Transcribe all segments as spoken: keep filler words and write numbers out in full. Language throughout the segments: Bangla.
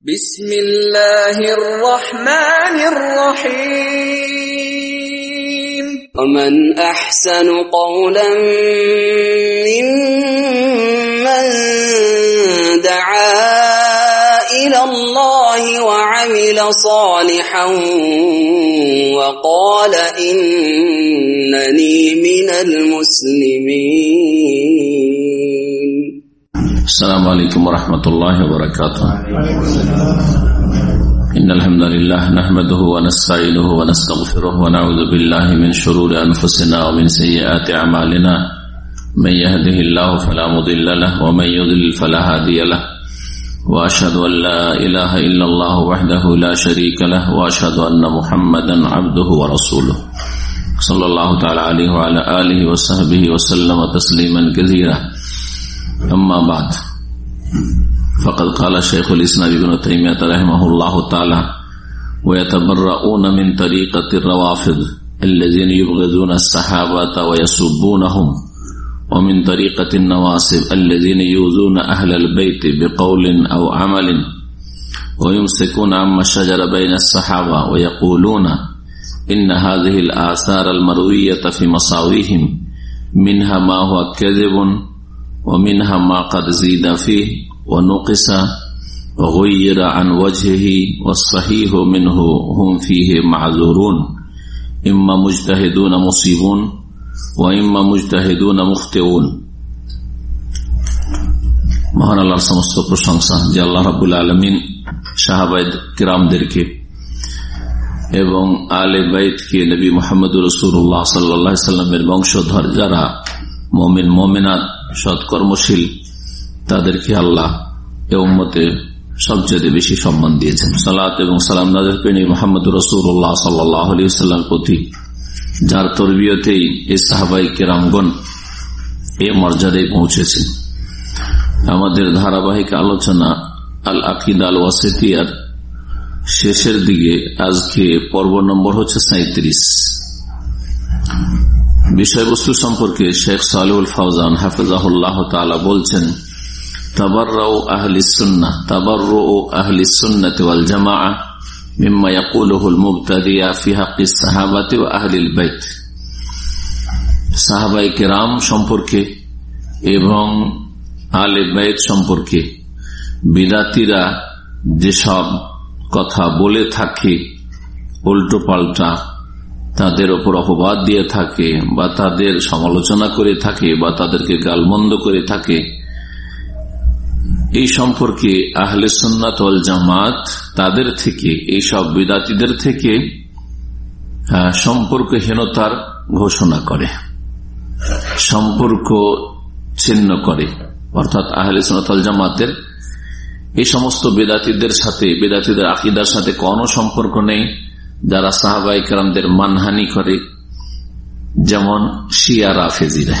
বিসমিল্লাহির রহমানির রহিম। ওমান আহসানু কওলান মিম্মান দাআ ইলাল্লাহি ওয়া আমিলা সালিহান ওয়া ক্বালা ইন্নানি মিনাল মুসলিমিন। আসসালামু আলাইকুম ওয়া রাহমাতুল্লাহি ওয়া বারাকাতুহু। ইন্নাল হামদালিল্লাহ নাহমাদুহু ওয়া নাস্তাঈনুহু ওয়া নাস্তাগফিরুহু ওয়া নাউযু বিল্লাহি মিন শুরুরি আনফুসিনা ওয়া মিন সাইয়্যাতি আ'মালিনা। মান ইয়াহদিহিল্লাহু ফালা মুদিল্লা লাহু ওয়া মান ইউদ্লিল ফালা হাদিয়া লাহু। ওয়া আশহাদু আন লা ইলাহা ইল্লাল্লাহু ওয়াহদাহু লা শারীকা লাহু ওয়া আশহাদু আন্না মুহাম্মাদান আবদুহু ওয়া রাসূলুহু সাল্লাল্লাহু তাআলা আলাইহি ওয়া আলা আলিহি ওয়া সাহবিহি ওয়া সাল্লামা তাসলিমান কাসীরা। أما بعد فقد قال شيخ الإسلام ابن تيمية رحمه الله تعالى ويتبرؤون من طريقة الروافض الذين يبغضون الصحابة ويسبونهم ومن طريقة النواصب الذين يؤذون أهل البيت بقول أو عمل ويمسكون عما شجر بين الصحابة ويقولون إن هذه الآثار المروية في مصاويهم منها ما هو كذب ومنها ما قد زيد فيه ونقص وغير عن وجهه والصحيح منه هم فيه معذورون إما مجتهدون مصيبون وإما مجتهدون مخطئون। মহান আল্লাহর সমস্ত প্রশংসা যে আল্লাহ রাব্বুল আলামিন সাহাবায়ে কিরামদেরকে এবং আলে বাইতকে নবী মুহাম্মদ রাসূলুল্লাহ সাল্লাল্লাহু আলাইহি সাল্লামের বংশধর যারা মুমিন মুমিনাত সৎকর্মশীল তাদেরকে আল্লাহ এ উম্মতে সবচেয়ে বেশি সম্মান দিয়েছেন। সালাত এবং সালাম নাযিল করেন মুহাম্মদ রাসূলুল্লাহ সাল্লাল্লাহু আলাইহি ওয়াসাল্লামের প্রতি, যার তরবিয়তেই এই সাহাবায়ে কেরামগণ এই মর্যাদায় পৌঁছেছেন। আমাদের ধারাবাহিক আলোচনা আল আকীদা আল ওয়াসিতিয়ার শেষের দিকে আজকে পর্ব নম্বর হচ্ছে সাঁইত্রিশ। বিষয়বস্তু সম্পর্কে শেখ সালেহুল ফাওজান হাফিজাহুল্লাহ তাআলা বলছেন, তাবাররউ আহলিস সুন্নাহ তাবাররউ আহলিস সুন্নাতি ওয়াল জামাআহ মিম্মা ইয়াকুলুহুল মুবতাদিয়া ফি হাক্কিস সাহাবাতি ওয়া আহলিল বাইত। সাহাবায়ে কেরাম সম্পর্কে এবং আহলে বাইত সম্পর্কে বিদাতীরা যেসব কথা বলে থাকে, উল্টো পাল্টা তাদের ওপর অপবাদ দিয়ে থাকে বা তাদের সমালোচনা করে থাকে বা তাদেরকে গালমন্দ করে থাকে, এই সম্পর্কে আহলে সুন্নাত ওয়াল জামাত তাদের থেকে, এই সব বিদাতীদের থেকে সম্পর্কহীনতার ঘোষণা করে, সম্পর্ক ছিন্ন করে। অর্থাৎ আহলে সুন্নাত ওয়াল জামাতের এই সমস্ত বিদাতীদের সাথে, বিদাতীদের আকীদার সাথে কোনো সম্পর্ক নেই যারা সাহাবায়ে কেরামদের মানহানি করে, যেমন শিয়া রাফেজিরা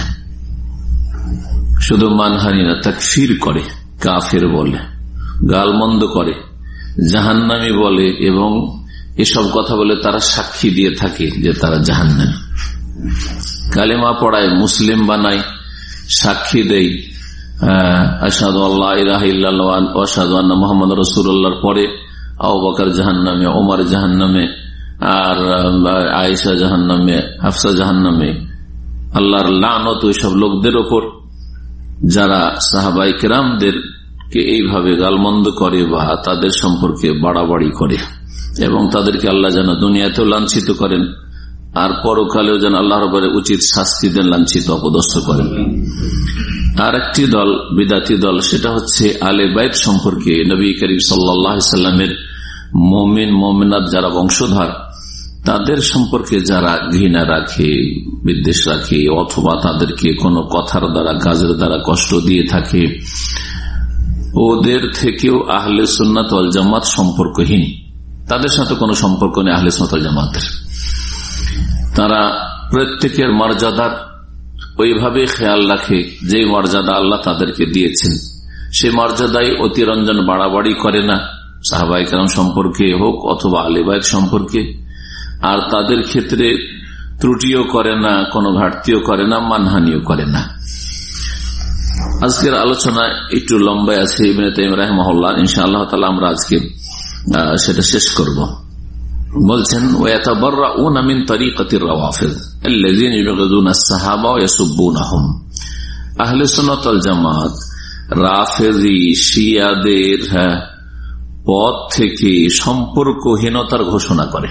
শুধু মানহানি না, তাকফির করে, কাফের বলে, গালমন্দ করে, জাহান্নামী বলে এবং এসব কথা বলে তারা সাক্ষী দিয়ে থাকে যে তারা জাহান্নামী। কালেমা পড়ায়, মুসলিম বানায়, সাক্ষী দেয় আশহাদু আল্লা ইলাহা ইল্লাল্লাহ ওয়া আশহাদু আন্না মুহাম্মাদুর রাসূলুল্লাহর পরে আবু বকর জাহান্নামে, ওমর জাহান্নামে, আর আয়েশা জাহান্নামে, হাফসা জাহান্নামে। আল্লাহর লানত ওইসব লোকদের ওপর যারা সাহাবায়ে কেরামদেরকে এইভাবে গালমন্দ করে বা তাদের সম্পর্কে বাড়াবাড়ি করে, এবং তাদেরকে আল্লাহ যেন দুনিয়াতেও লাঞ্ছিত করেন আর পরকালেও যেন আল্লাহর উপরে উচিত শাস্তি দেন, লাঞ্ছিত অপদস্থ করেন। আর একটি দল বিদাতি দল, সেটা হচ্ছে আলে বাইত সম্পর্কে নবী করিম সাল্লাল্লাহু আলাইহি সাল্লামের মুমিন মুমিনাত যারা বংশধর তাদের সম্পর্কে যারা ঘৃণা রাখে, বিদ্বেষ রাখে, অথবা তাদেরকে কোনো কথার দ্বারা কাজের দ্বারা কষ্ট দিয়ে থাকে, ওদের থেকেও আহলে সুন্নাত ওয়াল জামাত সম্পর্কহীন, তাদের সাথে কোনো সম্পর্ক নেই আহলে সুন্নাত ওয়াল জামাতের। তারা প্রত্যেকের মর্যাদার ওইভাবে খেয়াল রাখে যে মর্যাদা আল্লাহ তাদেরকে দিয়েছেন, সে মর্যাদায় অতিরঞ্জন বাড়াবাড়ি করে না, সাহাবায়ে কেরাম সম্পর্কে হোক অথবা আহলে বাইত সম্পর্কে, আর তাদের ক্ষেত্রে ত্রুটিও করে না, কোনো ঘাটতিও করে না, মানহানিও করে না। আজকের আলোচনা একটু লম্বাই আছে ইবনে তাইমিয়া রাহিমাহুল্লাহ, ইনশাআল্লাহ তাআলা আমরা আজকে সেটা শেষ করব। বলছেন ওয়াতাবাররাউনা মিন তরিকাতির রাওয়াফিদ আল্লাযীনা ইউবগিদুনা আস-সাহাবা ওয়া ইয়াসুবুনাহুম। আহলে সুন্নাত ওয়াল জামাত রাফেজি শিয়াদের পথ থেকে সম্পর্কহীনতার ঘোষণা করে।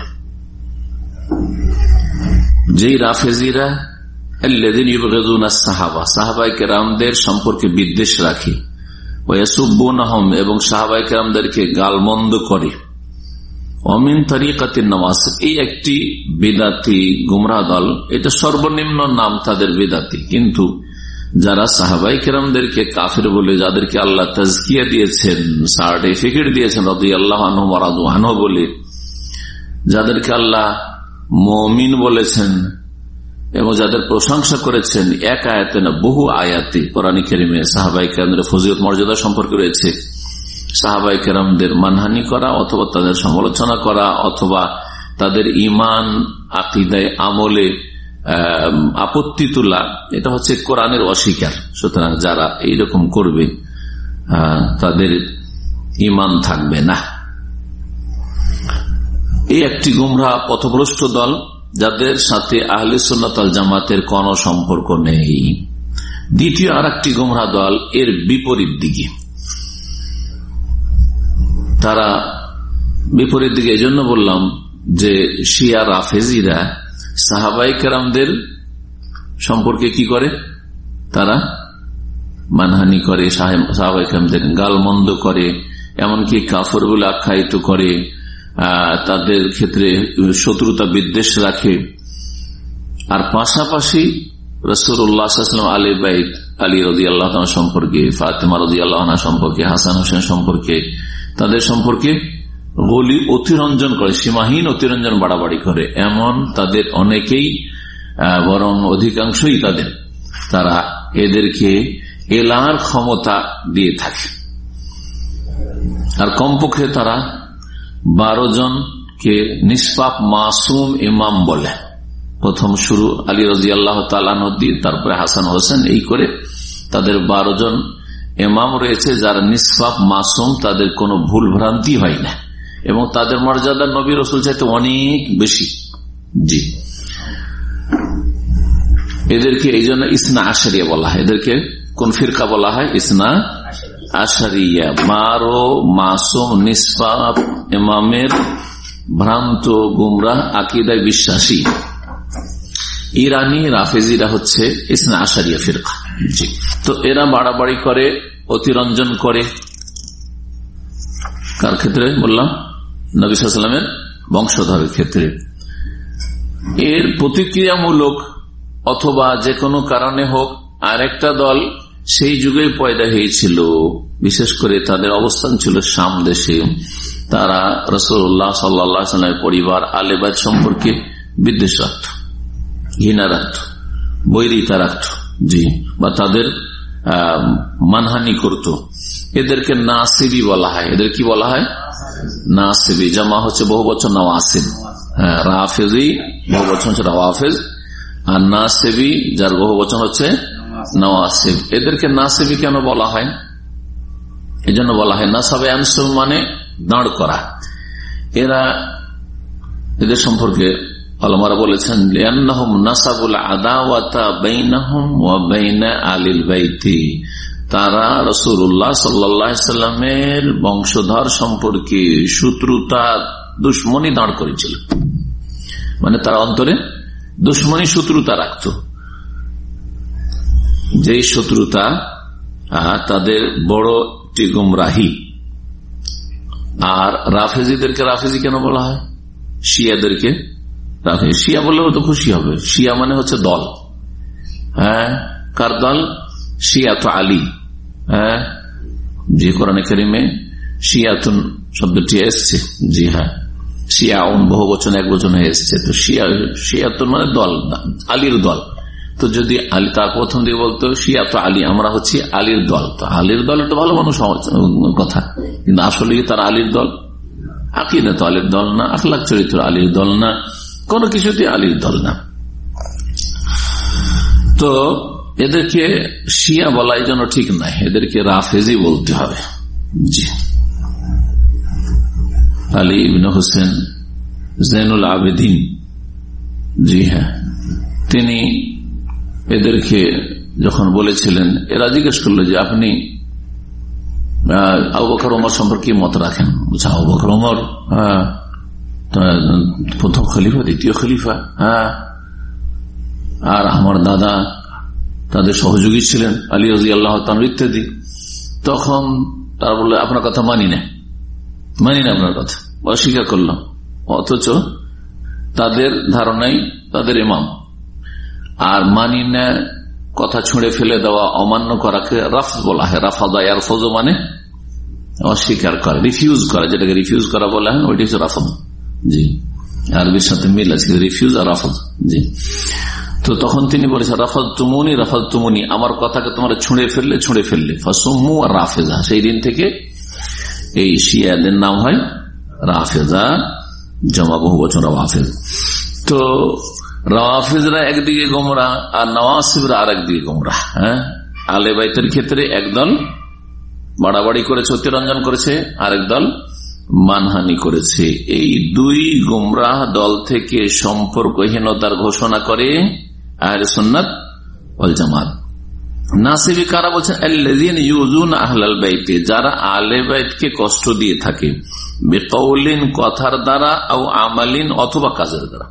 যেই রাফেজিরা আল্লাযীনা ইউবগিদুনা আস-সাহাবা সাহাবায়ে কেরামদের সম্পর্কে বিদ্বেষ রাখে, ওয়া ইয়াসুবুনাহুম এবং সাহাবায়ে কেরামদেরকে গালমন্দ করে, অমিন তরিকাতিন নওয়াসিব এই একটি বিদাতি গুমরাহ দল। এটা সর্বনিম্ন নাম তাদের বিদাতি, কিন্তু যারা সাহাবায়ে কেরামদেরকে কাফের বলে, যাদেরকে আল্লাহ তাজকিয়া দিয়েছেন, সার্টিফিকেট দিয়েছেন রাদিয়াল্লাহু আনহু ওয়া রাদু আনহু বলে, যাদেরকে আল্লাহ মুমিন বলেছেন এবং যাদের প্রশংসা করেছেন এক আয়াতে না বহু আয়াতে কোরআনে কারিমে সাহাবায়ে কেরামদের ফজিলত মর্যাদা সম্পর্কে রয়েছে। সাহাবায়ে কেরামদের মানহানি করা অথবা তাদের সমালোচনা করা অথবা তাদের ঈমান আকীদায় আমলে আপত্তি তোলা, এটা হচ্ছে কোরআনের অস্বীকার। সুতরাং যারা এইরকম করবে তাদের ঈমান থাকবে না। এই একটি গুমরাহ পথভ্রষ্ট দল, যাদের সাথে আহলে সুন্নাত ওয়াল জামাতের কোন সম্পর্ক নেই। দ্বিতীয় আর একটি গুমরাহ দল এর বিপরীত দিকে, তারা বিপরীত দিকে এই জন্য বললাম যে শিয়া রাফেজিরা সাহাবায়ে কেরামদের সম্পর্কে কি করে, তারা মানহানি করে, সাহাবায়ে কেরামদের গালমন্দ করে, এমনকি কাফের বলে আখ্যায়িত করে, তাদের ক্ষেত্রে শত্রুতা বিদ্বেষ রাখে। আর পাশাপাশি রাসূলুল্লাহ সাল্লাল্লাহু আলাইহি ওয়াসাল্লাম আলী বাইত আলী রাদিয়াল্লাহু তাআলা সম্পর্কে, ফাতিমা রাদিয়াল্লাহু আনহা সম্পর্কে, হাসান হোসেন সম্পর্কে, তাদের সম্পর্কে গলি অতিরঞ্জন করে, সীমাহীন অতিরঞ্জন বাড়াবাড়ি করে। এমন তাদের অনেকেই, বরং অধিকাংশই তাদের, তারা এদেরকে এলার ক্ষমতা দিয়ে থাকে। আর কমপক্ষে তারা বারো জনকে নিষ্পাপ মাসুম ইমাম বলে। প্রথম শুরু আলী রাদিয়াল্লাহু তাআলা আনহু দিয়ে, তারপরে হাসান হোসেন, এই করে তাদের বারো জন ইমাম রয়েছে যারা নিষ্পাপ মাসুম, তাদের কোনো ভুল ভ্রান্তি হয় না এবং তাদের মর্যাদা নবী রাসূল চাইতে অনেক বেশি। জি, এদেরকে এই জন্য ইসনা আশারিয়া বলা হয়। এদেরকে কোন ফিরকা বলা হয়? ইসনা আশারিয়া। বারো মাসুম নিষ্পাপ ইমামের ভ্রান্ত গুমরাহ আকীদায় বিশ্বাসী ইরানি রাফেজিরা হচ্ছে ইসনা আশারিয়া ফিরকা। জি, তো এরা বাড়াবাড়ি করে, অতিরঞ্জন করে। কার ক্ষেত্রে বললাম? নবী সাল্লাল্লাহু আলাইহি ওয়াসাল্লামের বংশধরের ক্ষেত্রে। এর প্রতিক্রিয়ামূলক অথবা যে কোনো কারণে হোক আরেকটা দল সেই যুগে পয়দা হয়েছিল, বিশেষ করে তাদের অবস্থান ছিল শাম দেশে। তারা রাসূলুল্লাহ সাল্লাল্লাহু আলাইহি ওয়াসাল্লামের পরিবার আলে বাইত সম্পর্কে বিদ্বেষ রাখত, ঘৃণা রাখত, বৈরিতা রাখত। জি, বা তাদের মানহানি করত। এদেরকে নাসিবি বলা হয়। এদের কি বলা হয়? নাসিবি। জামা হচ্ছে বহু বচন নওয়াসিব। হ্যাঁ, রাফেজি বহু বচন হচ্ছে রাওয়াফেজ, আর নাসিবি যার বহু বচন হচ্ছে নওয়াসিব। এদেরকে নাসিবি কেন বলা হয়? এই জন্য বলা হয় নাসাবে আনসুব মানে দাঁড় করা। এরা, এদের সম্পর্কে আলেমরা বলেছেন লিআন্নাহুম নাসাবুল আদাওয়াতা বাইনাহুম ওয়া বাইনা আলিল বাইতি। তারা রাসূলুল্লাহ সাল্লাল্লাহু আলাইহি ওয়াসাল্লামের বংশধর সম্পর্কে শত্রুতা, দুশ্মনী দাঁড় করেছিল। মানে তারা অন্তরে দুশ্মনী, শত্রুতা রাখত। যেই শত্রুতা তাদের বড় একটি গুমরাহি। আর রাফেজিদেরকে রাফেজি কেন বলা হয়? শিয়াদেরকে রাফেজি। শিয়া বললেও তো খুশি হবে। শিয়া মানে হচ্ছে দল। হ্যাঁ, কার দল? শিয়াত আলী। হ্যাঁ, যে কোরআনে কারিমে শিয়াতুন শব্দটি এসছে। জি হ্যাঁ, শিয়াউন বহু বচন এক বচন হয়ে এসছে। তো শিয়া, শিয়াতুন মানে দল, আলীর দল। তো যদি আলী, তার প্রথম দিকে বলতো শিয়াত আলী, আমরা হচ্ছি আলীর দল। তো আলীর দল একটা ভালো মানুষ কথা, কিন্তু আসলে তারা আলীর দল। আকীদা তো আলীর দল না, আখলাক চরিত্র আলীর দল না, কোনো কিছুতে আলীর দল না। তো এদেরকে শিয়া বলা এই জন্য ঠিক নাই, এদেরকে রাফেজি বলতে হবে। জি, আলী ইবনে হোসেন জৈনুল আবেদিন, জি হ্যাঁ, তিনি এদেরকে যখন বলেছিলেন, এরা জিজ্ঞেস করলো যে আপনি আবু বকর ওমর সম্পর্কে মত রাখেন? আবু বকর ওমর প্রথম খলিফা, দ্বিতীয় খলিফা, হ্যাঁ, আর আমার দাদা তাদের সহযোগী ছিলেন আলী রাদিয়াল্লাহু তাআলা ইত্যাদি। তখন তারা বললো আপনার কথা মানি না, মানি না আপনার কথা, অস্বীকার করলাম। অথচ তাদের ধারণাই তাদের ইমাম, আর মানি না কথা ছুঁড়ে ফেলে দেওয়া, অমান্য করাকে রাফজ বলা হয়। রাফাদা ইয়ারফাজু মানে অস্বীকার করা, রিফিউজ করা, যেটাকে রিফিউজ করা বলা হয় ওইটি হচ্ছে রাফাদ। জি, আরবির সাথে মিল আছে রিফিউজ আর রাফাদ। জি, তো তখন তিনি বলেছেন রাফাদ তুমুনি রাফাদ তুমুনি, আমার কথাকে তোমরা ছুঁড়ে ফেললে ছুঁড়ে ফেললে। ফাসুম্মু আর রাফেজা, সেই দিন থেকে এই শিয়াদের নাম হয় রাফেজা, জমা বহু বছর রাফেজ। তো রাফেজরা একদিকে গোমরা আর নওয়াসিবরা আর একদিকে গোমরা। হ্যাঁ, আলে বাইতের ক্ষেত্রে একদল বাড়াবাড়ি করেছে, অতিরঞ্জন করেছে, আর একদল মানহানি করেছে। এই দুই গুমরাহ দল থেকে সম্পর্কহীনতার ঘোষণা করে আহলে সুন্নাত ওয়াল জামাত। নাসিবী কারা বলছেন? আল্লাযীনা ইউযুনা আহলাল বাইতে, যারা আহলে বাইতকে কষ্ট দিয়ে থাকে, বিকৌলিন কথার দ্বারা, আও আমালিন অথবা কাজের দ্বারা।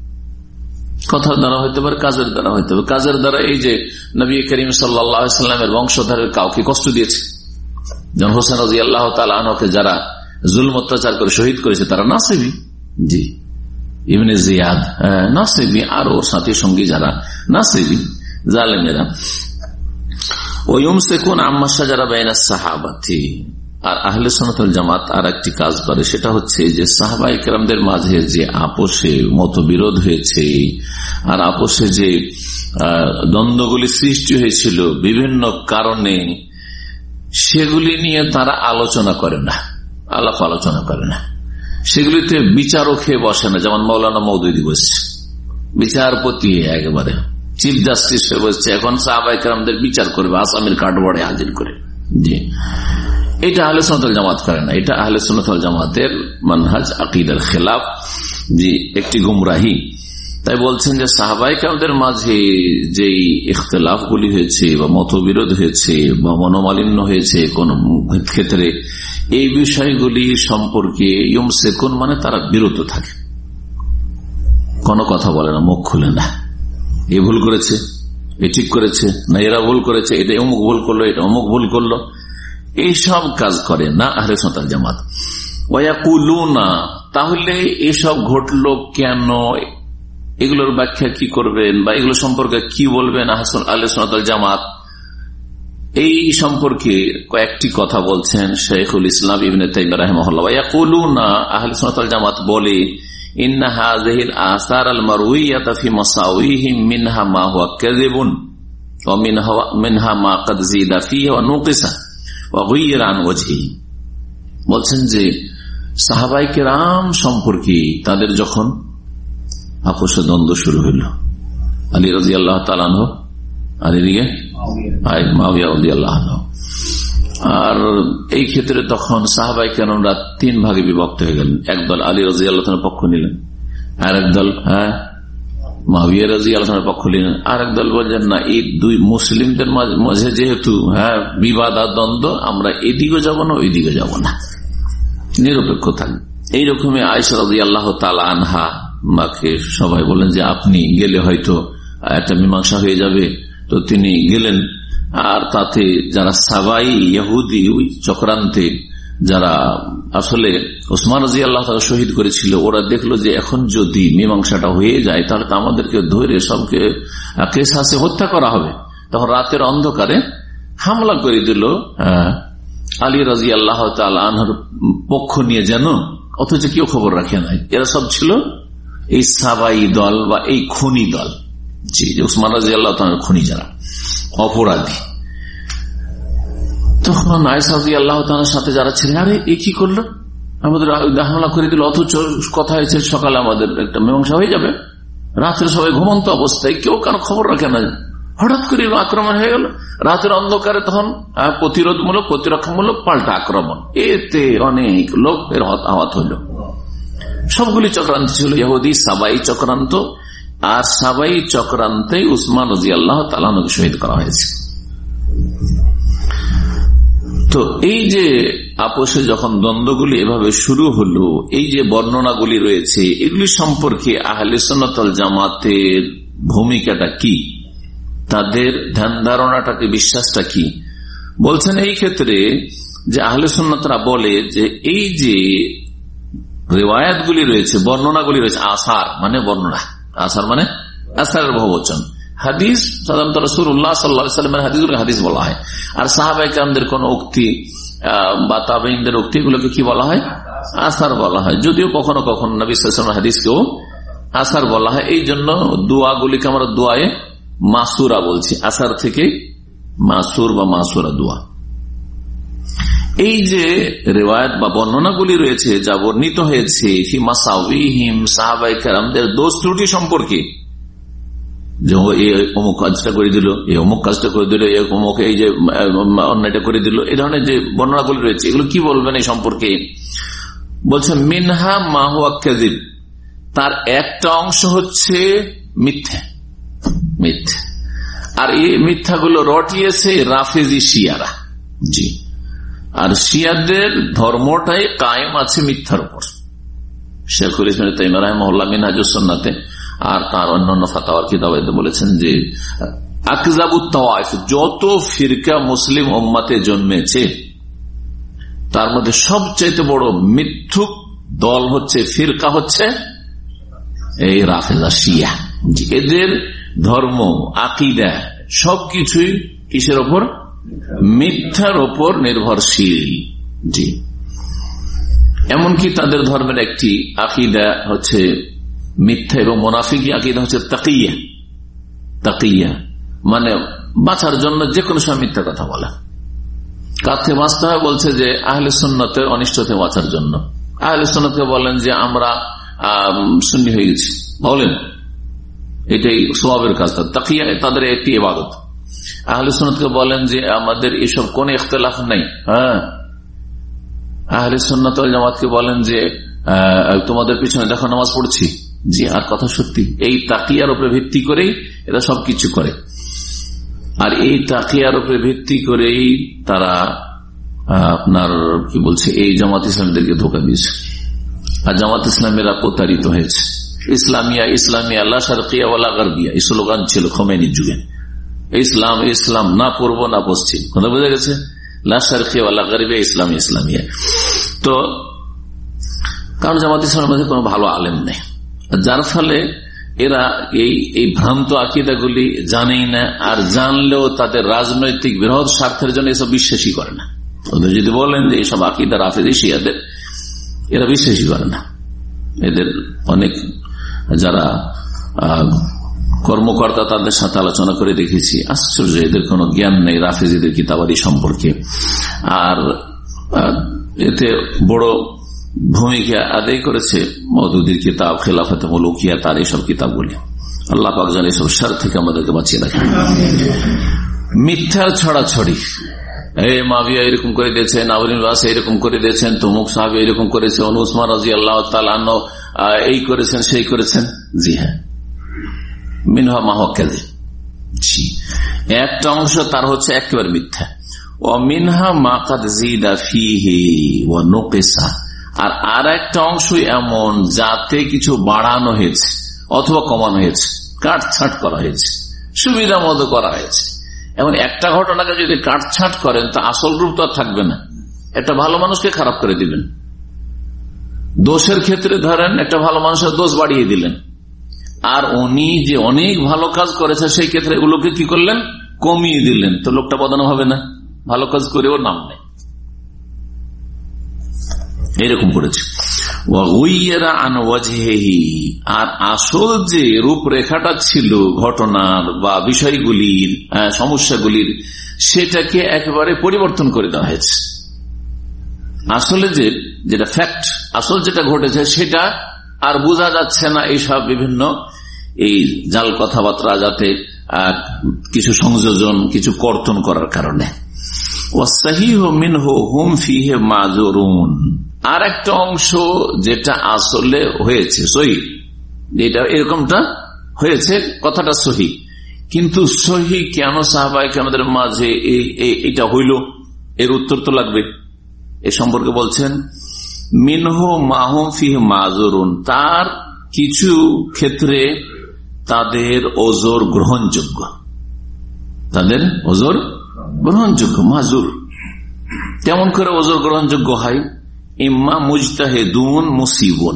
কথার দ্বারা হইতে পারে, কাজের দ্বারা হইতে পারে। কাজের দ্বারা এই যে নবী করিম সাল্লাল্লাহু আলাইহি ওয়াসাল্লামের বংশধরের কাউকে কষ্ট দিয়েছে, যেমন হোসেন রাদিয়াল্লাহু তাআলা আনহুকে যারা জুলম অত্যাচার করে শহীদ করেছে তারা নাসিবী। জি, ইবনে জিয়াদ নাসিবী, আর ওর সাথী সঙ্গী যারা নাসিবী জালেমেরা। ওয়ায়ুমসিকুন আম্মা শাজারা বাইনাস সাহাবাতি। আর আহলে সুন্নাত ওয়াল জামাত আর একটি কাজ করে, সেটা হচ্ছে যে সাহাবায়ে কেরামদের মাঝে যে আপোষে মতবিরোধ হয়েছে আর আপোষে যে দ্বন্দ্বগুলি সৃষ্টি হয়েছিল বিভিন্ন কারণে, সেগুলি নিয়ে তারা আলোচনা করে না, আলাপ আলোচনা করে না, সেগুলিতে বিচারক হয়ে বসে না। যেমন মৌলানা মওদুদি বসছে বিচারপতি, একেবারে চিফ জাস্টিস হয়ে বসছে, এখন সাহাবায়ে কেরামদের বিচার করবে আসামির কাঠগড়ায় হাজির করে। জি, এটা আহলে সুন্নাত ওয়াল জামাত করে না। এটা আহলে সুন্নাত ওয়াল জামাতের মানহাজ, আকীদার খেলাফ, জি, একটি গুমরাহি। তাই বলছেন যে সাহাবায়ে কেরামদের মাঝে যেই ইখতিলাফ গুলি হয়েছে বা মতবিরোধ হয়েছে বা মনোমালিন্য হয়েছে কোন ক্ষেত্রে, এই বিষয়গুলি সম্পর্কে ইউমসিকুন মানে তারা বিরত থাকে, কোনো কথা বলে না, মুখ খুলে না। এ ভুল করেছে, এ ঠিক করেছে না, এরা ভুল করেছে, এটা অমুক ভুল করলো, এটা অমুক ভুল করলো, এইসব কাজ করে না আহলে সুন্নাত ওয়াল জামাত। ওয়ায়াকুলুনা, তাহলে এসব ঘটলো কেন, এগুলোর ব্যাখ্যা কি করবেন বা এগুলো সম্পর্কে কি বলবেন আহলে সুন্নাত ওয়াল জামাত? এই সম্পর্কে কয়েকটি কথা বলছেন শাইখুল ইসলাম ইবনে তাইমিয়া রাহিমাহুল্লাহ। ওয়ায়াকুলুনা, আহলে সুন্নাত ওয়াল জামাত বলে, ইন্না হাযিহিল আসার আল মারউইয়াতা ফি মাসাউইহিম মিনহা মা হুয়া কাযিবুন ওয়া মিনহা মিনহা মা ক্বাদ যিদা ফীহি ওয়া নুকিসা ওয়া গুয়িরা আন ওয়াজহি। বলছেন যে সাহাবায়ে কেরাম সম্পর্কে তাদের যখন আপোষে দ্বন্দ্ব শুরু হইল, আলী রাদিয়াল্লাহু তাআলা আনহু আর এদিকে মুআবিয়া রাদিয়াল্লাহু আনহু, আর এই ক্ষেত্রে তখন সাহাবায়ে কেরামরা তিন ভাগে বিভক্ত হয়ে গেলেন। একদল আলী রাদিয়াল্লাহু তাআলার পক্ষ নিলেন, আর একদল হ্যাঁ মুআবিয়া রাদিয়াল্লাহু তাআলার পক্ষ নিলেন, আর একদল বললেন না, এই দুই মুসলিমদের মাঝে যেহেতু হ্যাঁ বিবাদ আর দ্বন্দ্ব, আমরা এদিকে যাব না ওইদিকে যাব না, নিরপেক্ষ থাকবে। এইরকমই আয়েশা রাদিয়াল্লাহু তাআলা আনহা মাকে সবাই বলেন যে আপনি গেলে হয়তো একটা মীমাংসা হয়ে যাবে, তো তিনি গেলেন। আর তাতে যারা সাবাই ইহুদি ওই চক্রান্তে যারা আসলে ওসমান রাদিয়াল্লাহু তাআলা শহীদ করেছিল, ওরা দেখলো যে এখন যদি মীমাংসাটা হয়ে যায় তাহলে তো আমাদেরকে ধরে সবকে কেসাসে হত্যা করা হবে। তখন রাতের অন্ধকারে হামলা করে দিল আলী রাদিয়াল্লাহু তাআলা আনহুর পক্ষ নিয়ে, যেন অথচ কেউ খবর রাখে নাই। এরা সব ছিল এই সাবাই দল বা এই খুনি দল, জি, ওসমান রাদিয়াল্লাহু তাআলার খুনি যারা অপরাধী। তখন আয়েশা রাদিয়াল্লাহু তাআলার সাথে যারা ছিলেন, আরে এ কি করলো, আমাদের হামলা করে দিল, অথচ কথা হয়েছে সকালে আমাদের একটা মীমাংসা হয়ে যাবে, রাত্রে সবাই ঘুমন্ত অবস্থায়, কেউ কারো খবর রাখে না, হঠাৎ করে আক্রমণ হয়ে গেল রাতের অন্ধকারে, তখন প্রতিরোধমূলক প্রতিরক্ষামূলক পাল্টা আক্রমণ, এতে অনেক লোকের আহত হইল। সবগুলি চক্রান্ত ছিল ইহুদি সাবাই চক্রান্ত, আর সাবাই চক্রান্তে উসমান রাদিয়াল্লাহু তাআলা আনহুকে শহীদ করা হয়েছে। তো এই যে আপোষে যখন দ্বন্দ্বগুলি এভাবে শুরু হলো, এই যে বর্ণনাগুলি রয়েছে এগুলি সম্পর্কে আহলে সুন্নাত ওয়াল জামাতের ভূমিকাটা কি, তাদের ধ্যান ধারণাটাকে বিশ্বাসটা কি? বলছেন এই ক্ষেত্রে যে আহলে সুন্নাতরা বলে যে এই যে রিওয়ায়াতগুলি রয়েছে, বর্ণনাগুলি রয়েছে, আসার মানে বর্ণনা, আসার মানে আসারের বহুবচন, হাদিস সাধারণত রাসূলুল্লাহ সাল্লাল্লাহু আলাইহি ওয়াসাল্লামের হাদিসগুলোকে হাদিস বলা হয়, আর সাহাবায়ে কেরামদের কোন উক্তি বা তাবেঈনদের উক্তি এগুলোকে কি বলা হয়? আসার বলা হয়। যদিও কখনো কখনো নবী সাল্লাল্লাহু আলাইহি ওয়াসাল্লামের হাদিসকেও আসার বলা হয়। এই জন্য দোয়াগুলিকে আমরা দোয়ায়ে মাসুরা বলছি, আসার থেকে মাসুর বা মাসুরা দোয়া। এই যে রিওয়ায়াত বা বর্ণনাগুলি রয়েছে যা বর্ণিত হয়েছে ফি মাসাউইহিম, সাহাবায়ে কেরামদের দোষ ত্রুটি সম্পর্কে, যে অমুক কাজটা করে দিল, এই অমুক কাজটা করে দিল, অমুক এই যে অন্যায়টা করে দিল, এই ধরনের যে বর্ণনাগুলি রয়েছে এগুলো কি বলবেন এই সম্পর্কে? বলছে মিনহা মা হুয়া কাযিব, তার একটা অংশ হচ্ছে মিথ্যা, মিথ্যা। আর এই মিথ্যাগুলো রটিয়েছে রাফেজি শিয়ারা। জি, আর শিয়াদের ধর্মটাই কায়েম আছে মিথ্যার উপর। শেখুল ইসলাম তাইমিয়া রাহিমাহুল্লাহ মিনহাজুস সুন্নাতে আর তার অন্যান্য ফাতাওয়ার কিতাবে বলেছেন যে আকযাবুত তাওয়াইফ, যত ফিরকা মুসলিম উম্মতে জন্মেছে তার মধ্যে সবচেয়ে বড় মিথ্যুক দল হচ্ছে, ফিরকা হচ্ছে এই রাফেজা শিয়া। এদের ধর্ম, আকীদা সবকিছুই কিসের ওপর? মিথ্যার ওপর নির্ভরশীল। জি, এমনকি তাদের ধর্মের একটি আকীদা হচ্ছে মিথ্যা, এবং মুনাফিকি আকীদা হচ্ছে তাকিয়া। তাকিয়া মানে বাঁচার জন্য যে কোনো সময় মিথ্যা কথা বলা। কাছে বাঁচতে হয় বলছে যে আহলে সুন্নতের অনিষ্ট থেকে বাঁচার জন্য। আহলে সুন্নতকে বলেন যে আমরা সুন্নি হয়ে গেছি, বলেন এটাই সওয়াবের কাজ। তাকিয়া তাদের একটি ইবাদত। আহলে সুন্নতকে বলেন যে আমাদের এসব কোন ইখতিলাফ নাই। হ্যাঁ, আহলে সুন্নাত ওয়াল জামাতকে বলেন যে তোমাদের পিছনে দেখো নামাজ পড়ছি। জি, আর কথা সত্যি। এই তাকিয়ার উপরে ভিত্তি করেই এরা সবকিছু করে, আর এই তাকিয়ার উপরে ভিত্তি করেই তারা আপনার কি বলছে এই জামাত ইসলামীদেরকে ধোঁকা দিয়েছে, আর জামাত ইসলামীরা প্রতারিত হয়েছে। ইসলামিয়া ইসলামিয়া লা শারকিয়া ওয়ালা গারবিয়া এই স্লোগান ছিল খোমেনির যুগে। ইসলাম ইসলাম, না পূর্ব না পশ্চিম, কথা বোঝা গেছে? লা শারকিয়া ওয়ালা গারবিয়া, ইসলাম ইসলামিয়া। তো কারণ জামাত ইসলামের মধ্যে কোনো ভালো আলেম নেই, যার ফলে এরা এই এই ভ্রান্ত আকীদাগুলি জানেই না, আর জানলেও তাদের রাজনৈতিক বৃহৎ স্বার্থের জন্য এসব বিশ্বাসই করে না। ওদের যদি বলেন যে এইসব আকীদা রাফেজি শিয়াদের, এরা বিশ্বাসই করে না। এদের অনেক যারা কর্মকর্তা তাদের সাথে আলোচনা করে দেখেছি, আশ্চর্য, এদের কোনো জ্ঞান নেই রাফেজিদের কিতাবাদি সম্পর্কে। আর এতে বড় ভূমিকা আদায় করেছে মওদুদির কিতাব খেলাফতে মুলুকিয়া, তার এইসব কিতাবগুলি। আল্লাহ পাক যেন এইসব শার থেকে আমাদেরকে বাঁচিয়ে রাখেন। মিথ্যার ছড়াছড়ি, এই মাবিয়া এরকম করে দিয়েছেন, আবুল বাস এরকম করে দিয়েছেন, তমুক সাহাবী এরকম করেছে, উসমান রাদিয়াল্লাহু তাআলা আনহু এই করেছেন সেই করেছেন। জি হ্যাঁ, মিনহা মা হুয়া কাযিব। জি, একটা অংশ তার হচ্ছে একেবারে মিথ্যা। ওয়া মিনহা মা কাদ যিদা ফীহি ওয়া নুকিসা, আর আর একটা অংশ এমন যাতে কিছু বাড়ানো হয়েছে অথবা কমানো হয়েছে, কাটছাট করা হয়েছে, সুবিধা মতো করা হয়েছে। এমন একটা ঘটনাকে যদি কাটছাট করেন তা আসল রূপ তো আর থাকবে না। একটা ভালো মানুষকে খারাপ করে দিলেন, দোষের ক্ষেত্রে ধরেন একটা ভালো মানুষের দোষ বাড়িয়ে দিলেন, আর উনি যে অনেক ভালো কাজ করেছে সেই ক্ষেত্রে এগুলোকে কি করলেন? কমিয়ে দিলেন, তো লোকটা বদনাম হবে না? ভালো কাজ করেও নাম নেই, এরকম করেছে। আর আসল যে রূপরেখাটা ছিল ঘটনার বা বিষয়গুলির, সমস্যাগুলির, সেটাকে একেবারে পরিবর্তন করে দেওয়া হয়েছে। আসলে যে যেটা ফ্যাক্ট, আসল যেটা ঘটেছে সেটা আর বোঝা যাচ্ছে না। এইসব বিভিন্ন এই জাল কথাবার্তা যাতে কিছু সংযোজন, কিছু কর্তন করার কারণে। আর একটা অংশ যেটা আসলে হয়েছে সহি, এটা এরকমটা হয়েছে, কথাটা সহি, কিন্তু সহি কেন সাহাবায়ে কেরামদের মাঝে এটা হইল, এর উত্তর তো লাগবে। এ সম্পর্কে বলছেন মিনহু মাহুম ফিহি মাজুরুন, তার কিছু ক্ষেত্রে তাদের ওজর গ্রহণযোগ্য, তাদের ওজর গ্রহণযোগ্য। মাজুর কেমন করে ওজর গ্রহণযোগ্য হয়? ইম্মা মুজতাহিদুন মুসিবুন,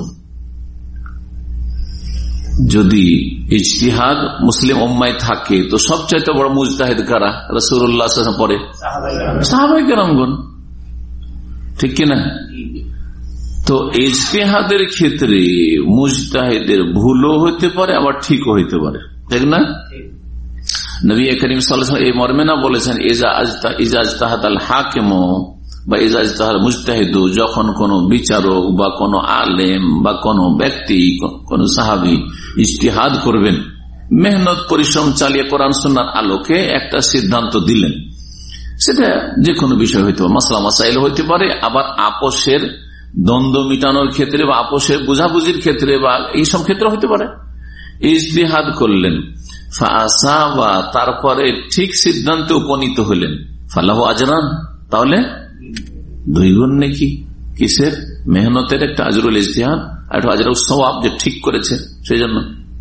যদি ইজতিহাদ মুসলিম উম্মায় থাকে তো সবচাইতে বড় মুজতাহিদ কারা? রাসূলুল্লাহ সাল্লাল্লাহু আলাইহি ওয়াসাল্লাম পরে সাহাবায়ে কেরামগণ, ঠিক কিনা? তো ইজতিহাদের ক্ষেত্রে মুজতাহিদের ভুলও হইতে পারে, আবার ঠিকও হইতে পারে, ঠিক না? নবী করিম সাল্লাল্লাহু আলাইহি ওয়াসাল্লাম এই মর্মে না বলেছেন ইজা আজতা ইজা ইজতাহাদাল হাকিমু বা ইজা ইজতাহাদ মুজতাহিদু, যখন কোন বিচারক বা কোন আলেম বা কোন ব্যক্তি, কোন সাহাবী ইজতিহাদ করবেন, মেহনত পরিশ্রম চালিয়ে কোরআন সুন্নাহর আলোকে একটা সিদ্ধান্ত দিলেন, সেটা যে কোনো বিষয় হইতে পারে, মাসলা মাসাইল হইতে পারে, আবার আপোষের দ্বন্দ্ব মিটানোর ক্ষেত্রে বা আপোষের বুঝাবুঝির ক্ষেত্রে বা এইসব ক্ষেত্রে হইতে পারে। ইজতিহাদ করলেন, ফাসাবা, তারপরে ঠিক সিদ্ধান্তে উপনীত হলেন, ফালাহু আজরান, তাহলে দুই গুণ নেকি। কিসের? মেহনতের একটা আজরুল ইজতিহাদ, আর একটা আজরুল সওয়াব, যে ঠিক করেছে সেই জন্য।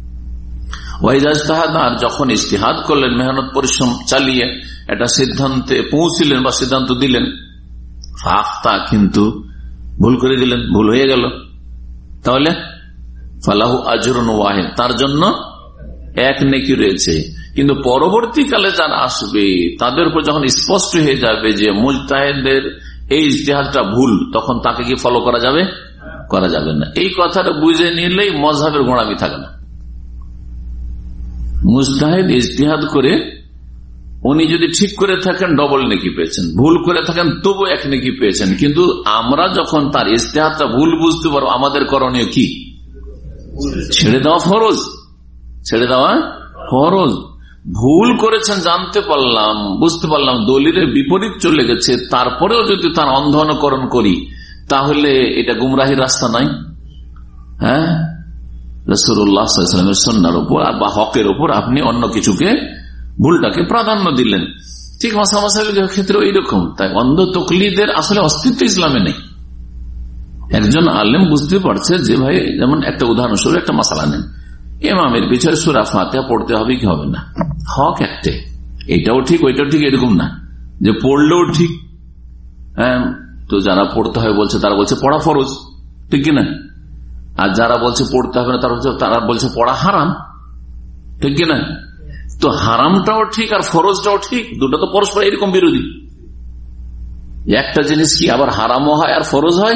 আর যখন ইজতিহাদ করলেন, মেহনত পরিশ্রম চালিয়ে একটা সিদ্ধান্তে পৌঁছিলেন বা সিদ্ধান্ত দিলেন, ফাখতা, কিন্তু ভুল করে দিলেন, ভুল হয়ে গেল, তাহলে ফালাহু আজরুন ওয়াহিদ, তার জন্য এক নেকি রয়েছে। কিন্তু পরবর্তীকালে যারা আসবে তাদের উপর যখন স্পষ্ট হয়ে যাবে যে মুজতাহিদের এই ইজতিহাদটা ভুল, তখন তাকে কি ফলো করা যাবে? করা যাবে না। এই কথাটা বুঝে নিলেই মযহাবের গোঁড়ামি থাকে না। মুজতাহিদ ইজতিহাদ করে উনি যদি ঠিক করে থাকেন ডবল নেকি পেয়েছেন, ভুল করে থাকেন তবু এক নেকি পেয়েছেন। কিন্তু আমরা যখন তার ইজতিহাদটা ভুল বুঝতে পারবো, আমাদের করণীয় কি? ছেড়ে দেওয়া ফরজ, ছেড়ে দেওয়া ফরজ। ভুল করেছেন জানতে পারলাম, বুঝতে পারলাম, দলিলের বিপরীত চলে গেছে, তারপরেও যদি তার অন্ধ অনুকরণ করি, তাহলে এটা গুমরাহির রাস্তা নাই। হ্যাঁ, রাসূলুল্লাহ সাল্লাল্লাহু আলাইহি ওয়াসাল্লামের সুন্নাহর উপর বা হকের উপর আপনি অন্য কিছুকে, ভুলটাকে প্রাধান্য দিলেন। ঠিক মাসলা মাসাইলের ক্ষেত্রে এইরকম। তাই অন্ধ তাকলিদের আসলে অস্তিত্ব ইসলামে নেই। একজন আলেম বুঝতে পারছে যে ভাই, যেমন একটা উদাহরণস্বরূপ একটা মাসালা নেন, ইমামের পিছনে সূরা ফাতিহা পড়তে হবে কি হবে না, হক একটাই, এটাও ঠিক ওইটাও ঠিক, এরকম না যে পড়লেও ঠিক। হ্যাঁ, তো যারা পড়তে হয় বলছে তারা বলছে পড়া ফরজ, ঠিক কিনা? আর যারা বলছে পড়তে হবে না তারা তারা বলছে পড়া হারাম, ঠিক কিনা? তো হারামটাও ঠিক আর ফরজটাও ঠিক, দুটো তো পরস্পর এরকম বিরোধী। একটা জিনিস কি আবার হারামও হয় আর ফরজ হয়?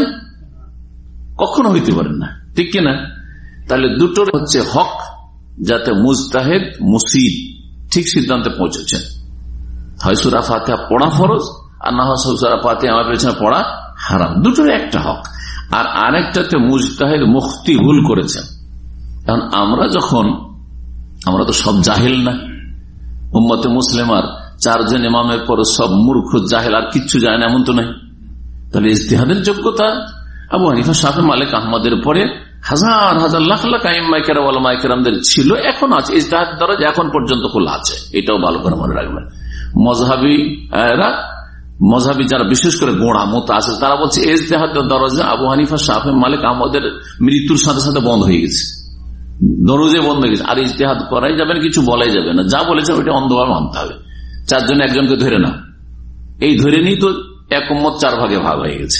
কখনো হইতে পারে না, ঠিক কিনা? তাহলে দুটোর হচ্ছে হক, যাতে মুজতাহিদ মুসিব ঠিক সিদ্ধান্তে পৌঁছেছেন। হয় সূরা ফাতিহা পড়া ফরজ, আর না হয় সূরা ফাতিহা আমার পেছনে পড়া হারাম, দুটোর একটা হক। আর আরেকটাতে মুজতাহিদ মুখতি ভুল করেছেন। কারণ আমরা যখন, আমরা তো সব জাহেল না, উম্মতে মুসলিমার চারজন ইমামের পর সব মূর্খ জাহেল, আর কিচ্ছু যায় না এমন তো নাই। তাহলে ইজতিহাদের যোগ্যতা আবু হানিফা, শাফি, মালিক, আহমদের পরে হাজার হাজার লাখ লাখ আইম্মায়ে কেরাম, উলামায়ে কেরামদের ছিল, এখন আছে। ইজতিহাদ দরজা এখন পর্যন্ত খোলা আছে, এটাও ভালো করে মনে রাখবেন। মযহাবীরা, মযহাবী যারা বিশেষ করে গোঁড়া মত আছে, তারা বলছে ইজতিহাদের দরজা আবু হানিফা, শাফি, মালিক, আহমদের মৃত্যুর সাথে সাথে বন্ধ হয়ে গেছে, দরজে বন্ধ হয়ে গেছে। আর ইজতিহাদ করাই যাবে না, কিছু বলাই যাবে না, যা বলেছে ওইটা অন্ধভাবে মানতে হবে। চারজন একজনকে ধরে না, এই ধরে নিই তো এক উম্মত চার ভাগে ভাগ হয়ে গেছে।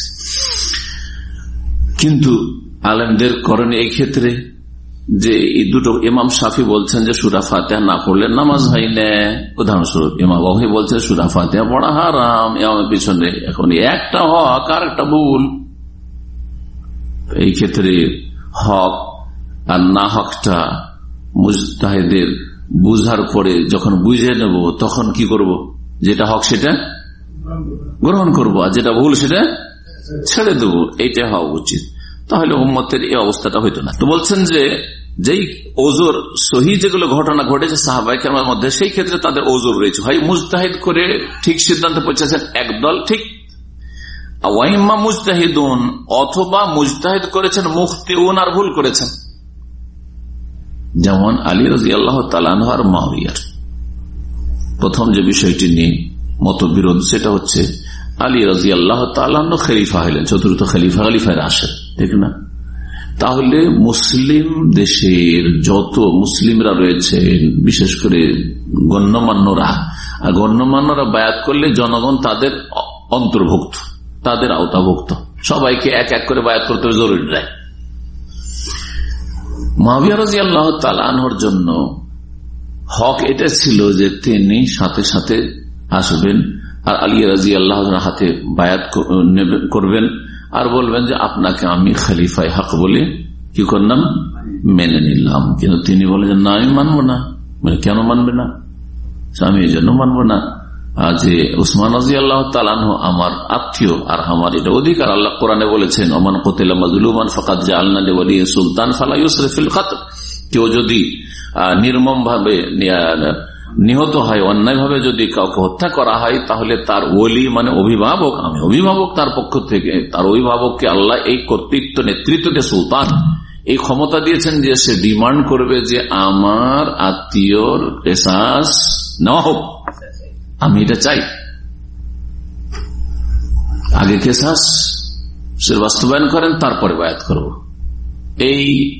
কিন্তু আলেমদের করণীয় এই ক্ষেত্রে যে এই দুটো, ইমাম শাফি বলছেন যে সূরা ফাতিহা না পড়লে নামাজ হয় না, উদাহরণস্বরূপ। ইমাম ওয়াহি বলছেন সূরা ফাতিহা পড়া হারাম, ইমামের পিছনে। এখন একটা হক আর একটা ভুল, এই ক্ষেত্রে হক আর না হকটা মুজতাহিদের বুঝার পরে যখন বুঝে নেব, তখন কি করব? যেটা হক সেটা গ্রহণ করব, আর যেটা ভুল সেটা ছেড়ে দেবো, এইটা হওয়া উচিত। তাহলে উম্মতের এই অবস্থাটা হইতো না। তো বলছেন যে যেই ওজোর সহি যেগুলো ঘটনা ঘটেছে সাহাবায়ে কেরামের মধ্যে, সেই ক্ষেত্রে তাদের ওজোর রয়েছে। হয় মুজতাহিদ করে ঠিক সিদ্ধান্ত পৌঁছেছেন একদল, ঠিক, ওয়াইম্মা মুজতাহিদুন, অথবা মুজতাহিদ করেছেন মুখতিউন, আর ভুল করেছেন, যেমন আলী রাদিয়াল্লাহু তাআলা আনহু আর মুআবিয়ার। প্রথম যে বিষয়টি নিয়ে মতবিরোধ সেটা হচ্ছে আলী রাদিয়াল্লাহু তাআলা আনহু খলিফা হলেন, চতুর্থ খলিফা, খলিফায় রাশিদ, ঠিক না? তাহলে মুসলিম দেশের যত মুসলিমরা রয়েছে, বিশেষ করে গণ্যমান্যরা, আর গণ্যমান্যরা বায়াত করলে জনগণ তাদের অন্তর্ভুক্ত, তাদের আওতাভুক্ত, সবাইকে এক এক করে বায়াত করতে জরুরি নয়। মুআবিয়া রাদিয়াল্লাহু তাআলা আনহুর জন্য হক এটা ছিল যে তিনি সাথে সাথে আসবেন আর আলী রাদিয়াল্লাহু আনহুর হাতে বায়াত করবেন আর বলবেন যে আপনাকে আমি খলিফায়ে হক বলে কি করলাম, মেনে নিলাম। কিন্তু তিনি বলেন যে না, আমি মানবো না। মানে কেন মানবে না? আমি এই জন্য মানবো না যে উসমান রাদিয়াল্লাহু তাআলা আনহু আমার আত্মীয়, আর আমার এটা অধিকার। আল্লাহ কোরআনে বলেছেন, ওমান কুতিলা মাজলুমান ফাকাদ জাআলনা লিওয়ালিহি সুলতান ফালা ইউসরিফ ফিল কতল। কেউ যদি নির্মম ভাবে নিহত হয়, অন্যায় ভাবে যদি কাউকে হত্যা করা হয়, তাহলে তার ওলি মানে অভিভাবক, আমি অভিভাবক তার পক্ষ থেকে, তার অভিভাবককে আল্লাহ এই কর্তৃত্ব নেতৃত্বকে সুলতান এই ক্ষমতা দিয়েছেন যে সে ডিমান্ড করবে যে আমার আত্মীয়র কিসাস নেওয়া হোক, আমি এটা চাই। আগে কিসাস সে বাস্তবায়ন করেন, তারপরে বায়াত করব। এই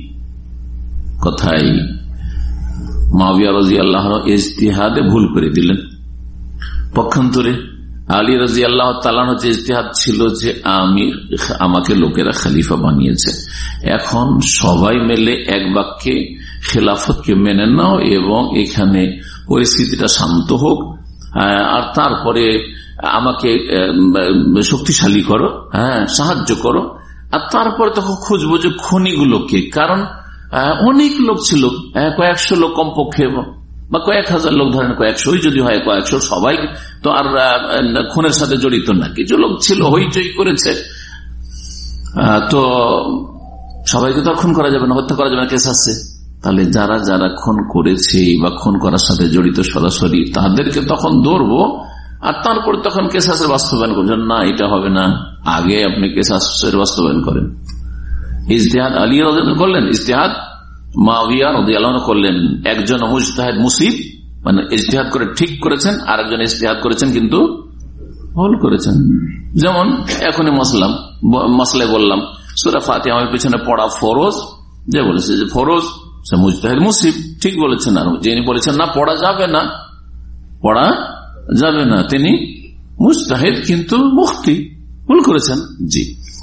কথাই মুআবিয়া রাদিয়াল্লাহু আনহু ইজতিহাদে ভুল করে দিলেন। পক্ষান্তরে আলী রাদিয়াল্লাহু তাআলা আনহু যে ইজতিহাদ ছিল যে আমি আমাকে লোকেরা খলিফা বানিয়েছে, এখন সবাই মিলে এক বাক্যে খেলাফতকে মেনে নাও এবং এখানে পরিস্থিতিটা শান্ত হোক, আর তারপরে আমাকে শক্তিশালী করো, হ্যাঁ সাহায্য করো, আর তারপরে তখন খুঁজবো যে খনিগুলোকে। কারণ অনেক লোক ছিল, কয়েকশো লোক কমপক্ষে, বা কয়েক হাজার লোক, ধরেন কয়েকশোই যদি হয়, কয়েকশো সবাই তো আর খুনের সাথে জড়িত না, কিছু লোক ছিল হইচই করেছে, তো সবাইকে তো খুন করা যাবে না, হত্যা করা যাবে না, কেস আছে। তাহলে যারা যারা খুন করেছে বা খুন করার সাথে জড়িত সরাসরি, তাদেরকে তখন ধরবো, আর তারপর তখন কেসাসের বাস্তবায়ন করছেন। না, এটা হবে না, আগে আপনি কেসাসের বাস্তবায়ন করেন। ইজতিহাদ আলী রাদিয়াল্লাহু আনহু করলেন, ইজতিহাদ মুআবিয়া রাদিয়াল্লাহু আনহু করলেন। একজন মুজতাহিদ মুসিব মানে ইজতিহাদ করে ঠিক করেছেন, আর একজন ইজতিহাদ করেছেন কিন্তু ভুল করেছেন। যেমন এখনই মসলাম মসলায় বললাম সূরা ফাতিহা আমার পিছনে পড়া ফরজ, যে বলেছে যে ফরজ সে মুজতাহিদ মুসিব, ঠিক বলেছেন। আর যিনি বলেছেন না পড়া যাবে না, পড়া যাবে না, তিনি মুজতাহিদ কিন্তু মুফতি, ভুল করেছেন। জি,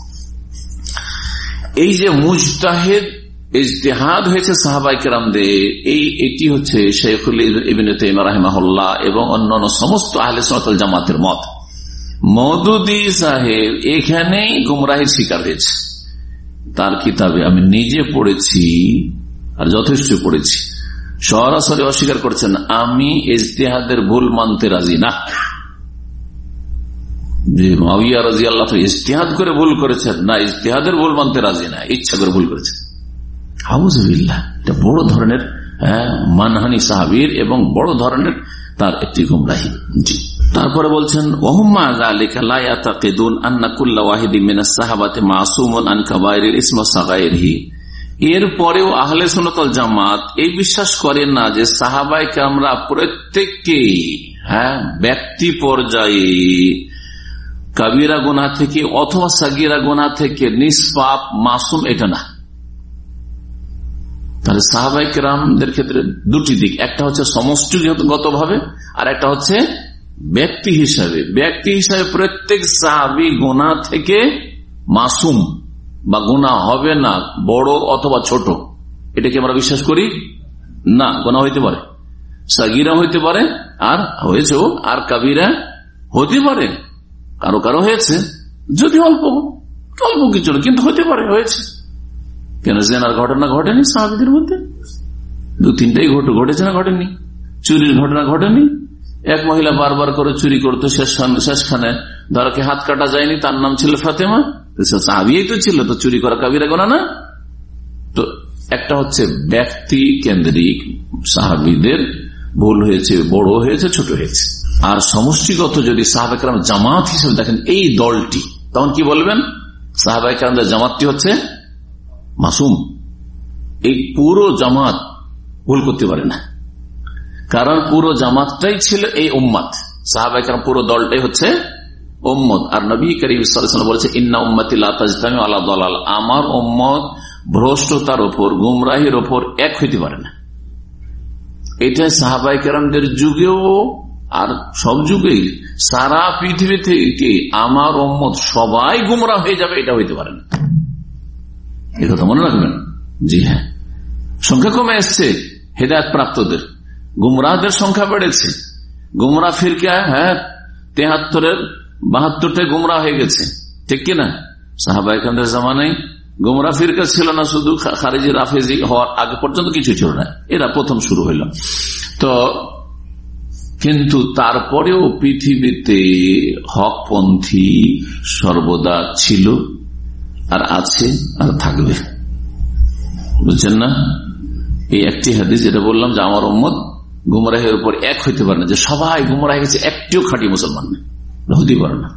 এই যে মুজতাহিদ ইজতিহাদ হয়েছে সাহাবায়ে কেরামদের, এই এটি হচ্ছে শাইখুল ইবনে তাইমিয়া রাহিমাহুল্লাহ এবং অন্যান্য সমস্ত আহলে সুন্নাত ওয়াল জামাতের মত। মওদুদী সাহেব এখানেই গুমরাহির শিকার হয়েছে। তার কিতাবে আমি নিজে পড়েছি আর যথেষ্ট পড়েছি, সরাসরি অস্বীকার করছেন আমি ইজতিহাদের ভুল মানতে রাজি না। যে মুআবিয়া রাদিয়াল্লাহু আনহু ইজতিহাদ করে ভুল করেছেন, না ইজতিহাদের ভুল মানতে রাজি না, ইচ্ছা করে ভুল করেছেন। আউযুবিল্লাহ, এটা বড় ধরনের মানহানি সাহাবীর এবং বড় ধরনের তার একটি গুমরাহি। জি, তারপরে বলছেন ওয়াহুম্মা যালিকা লা ইয়াতাকিদুন আন্না কুল্লা ওয়াহিদিন মিনাস সাহাবাতি মাসুমুন আন কাবাইরিল ইসমি ওয়া সাগাইরিহি। এরপরেও আহলে সুন্নাত ওয়াল জামাত এই বিশ্বাস করেন না যে সাহাবায়ে কেরামরা প্রত্যেককেই হ্যাঁ ব্যক্তি পর্যায়ে কাবিরা গুনাহ থেকে অথবা সাগীরা গুনাহ থেকে নিষ্পাপ মাসুম, এটা না। তাহলে সাহাবায়ে কেরামদের ক্ষেত্রে দুটি দিক, একটা হচ্ছে সমষ্টিগত ভাবে আর একটা হচ্ছে ব্যক্তি হিসাবে। ব্যক্তি হিসাবে প্রত্যেক সাহাবী গুনাহ থেকে মাসুম বা গুনাহ হবে না, বড় অথবা ছোট, এটাকে আমরা বিশ্বাস করি না। গুনাহ হইতে পারে, সাগীরা হইতে পারে আর হয়েছেও, আর কাবিরা হতে পারে, কারো কারো হয়েছে, যদি অল্প অল্প কিছু, কিন্তু হতে পারে হয়েছে। কেন জেনার ঘটনা ঘটেনি সাহাবীদের মধ্যে? দু তিনটাই ঘটেছে না ঘটেনি? চুরির ঘটনা ঘটেনি? এক মহিলা বারবার করে চুরি করতো, শেষখানে ধরকে হাত কাটা যায়নি, তার নাম ছিল ফাতেমা, সাহাবীই তো ছিল, তো চুরি করা কাবিরা গুনাহ না? তো একটা হচ্ছে ব্যক্তি কেন্দ্রিক, সাহাবীদের ভুল হয়েছে, বড় হয়েছে, ছোট হয়েছে। আর সমষ্টিগত যদি সাহাবায়ে কেরাম জামাত হিসেবে দেখেন এই দলটি, তখন কি বলবেন? সাহাবায়ে কেরামদের জামাতটি হচ্ছে মাসুম। এই পুরো জামাত ভুল করতে পারে না, কারণ পুরো জামাতটাই ছিল এই উম্মত। সাহাবায়ে কেরাম পুরো দলটাই হচ্ছে উম্মত। আর নবী করিম সাল্লাল্লাহু আলাইহি ওয়াসাল্লাম বলেছে, ইন্না উম্মতি লা তাজতামি আলা দালাল, আমার উম্মত ভ্রষ্টতার উপর, গুমরাহির উপর এক হইতে পারে না। এটা সাহাবায়ে কেরামদের যুগেও আর সব যুগেই, সারা পৃথিবী থেকে আমার উম্মত সবাই গুমরাহ হয়ে যাবে, এটা হইতে পারে না। এই কথা মনে রাখবেন। জি হ্যাঁ, সংখ্যা কমে এসছে হেদায়েত প্রাপ্তদের, গুমরাহদের সংখ্যা বেড়েছে। গুমরাহ ফিরকা হ্যাঁ তেহাত্তরের বাহাত্তরটায় গুমরাহ হয়ে গেছে, ঠিক কিনা? সাহাবায়ে কেরামদের জামানায় গুমরাহ ফিরকা ছিল না, শুধু খারেজি রাফেজি হওয়ার আগে পর্যন্ত কিছু ছিল না, এরা প্রথম শুরু হইল। তো কিন্তু তারপরেও পৃথিবীতে হকপন্থী সর্বদা ছিল, আর আছে, আর থাকবে। বুঝছেন না? এই একটি হাদিস যেটা বললাম যে আমার উম্মত গুমরাহের উপর এক হইতে পারে না, যে সবাই গুমরাহ গেছে, একটিও খাঁটি মুসলমান নেই, হইতেই পারে না।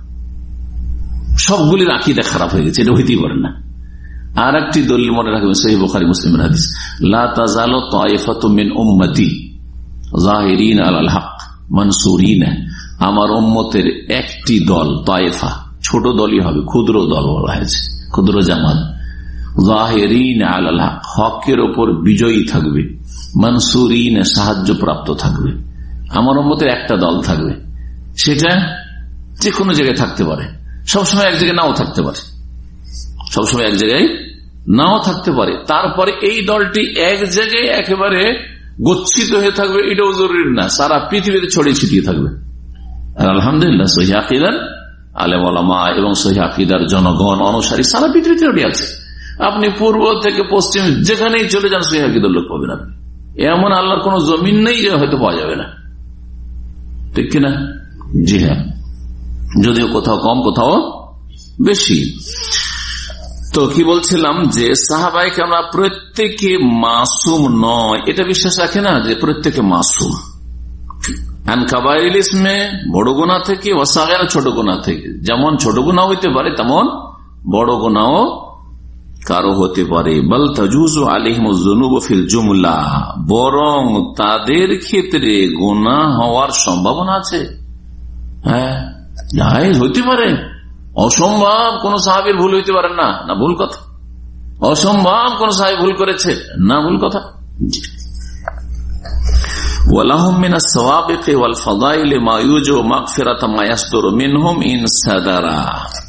সবগুলির আকীদা খারাপ হয়ে গেছে, এটা হইতেই পারে না। আর একটি দলিল মনে রাখবেন, সহিহ বুখারী মুসলিমের হাদিস, লা তাযালু তায়েফাতুম মিন উম্মতি যাহিরিন আলাল হক মানসুরিনা, আমার উম্মতের একটি দল, তায়েফা ছোট দলই হবে, ক্ষুদ্র দল বলা হয়েছে, ক্ষুদ্র জামাত, যাহিরিন আলাল হক, হকের উপর বিজয়ী থাকবে, মানসুরিন সাহায্য প্রাপ্ত থাকবে। আমার উম্মতের একটা দল থাকবে, সেটা যে কোনো জায়গায় থাকতে পারে, সবসময় এক জায়গায় নাও থাকতে পারে, সবসময় এক জায়গায় নাও থাকতে পারে। তারপরে এই দলটি এক জায়গায় একেবারে গচ্ছিত হয়ে থাকবে, এটাও জরুরি না, সারা পৃথিবীতে ছড়িয়ে ছিটিয়ে থাকবে। আর আলহামদুলিল্লাহ সহিহ আকীদার আলেম ওলামা এবং সহিহ আকীদার জনগণ অনুসারী সারা পৃথিবীতে ছড়িয়ে আছে। আপনি পূর্ব থেকে পশ্চিম যেখানেই চলে যান সহিহ আকীদার লোক পাবেন আপনি। এমন আল্লাহর কোন জমিন নেই যে হয়তো পাওয়া যাবে না, ঠিক কিনা? জি হ্যাঁ, যদিও কোথাও কম কোথাও বেশি। তো কি বলছিলাম যে সাহাবায়ে কেরাম প্রত্যেকে মাসুম নয়, এটা বিশ্বাস রাখে না যে প্রত্যেকে মাসুম। আন কাবাইরিল ইসমে, বড় গুনাহ থেকে, ওয়া সাগীর, ছোট গুনাহ থেকে। যেমন ছোট গুনাহ হইতে পারে তেমন বড় গুনাহও কারো হতে পারে। বাল তাজুজু আলাইহিমুজ যুনুবু ফিল জুমলা, বরং তাদের ক্ষেত্রে গুনাহ হওয়ার সম্ভাবনা আছে। হ্যাঁ, জায়েজ হইতে পারে, অসম্ভব কোন সাহাবীর ভুল হইতে পারে না, না ভুল কথা। অসম্ভব কোন সাহাবী ভুল করেছে, না ভুল কথা। ওয়ালাহুম মিনাস সাওয়াবিকি ওয়াল ফাদাইলি মা ইউজু মাগফিরাতা মা ইয়াসদুরু মিনহুম ইন সাদারা।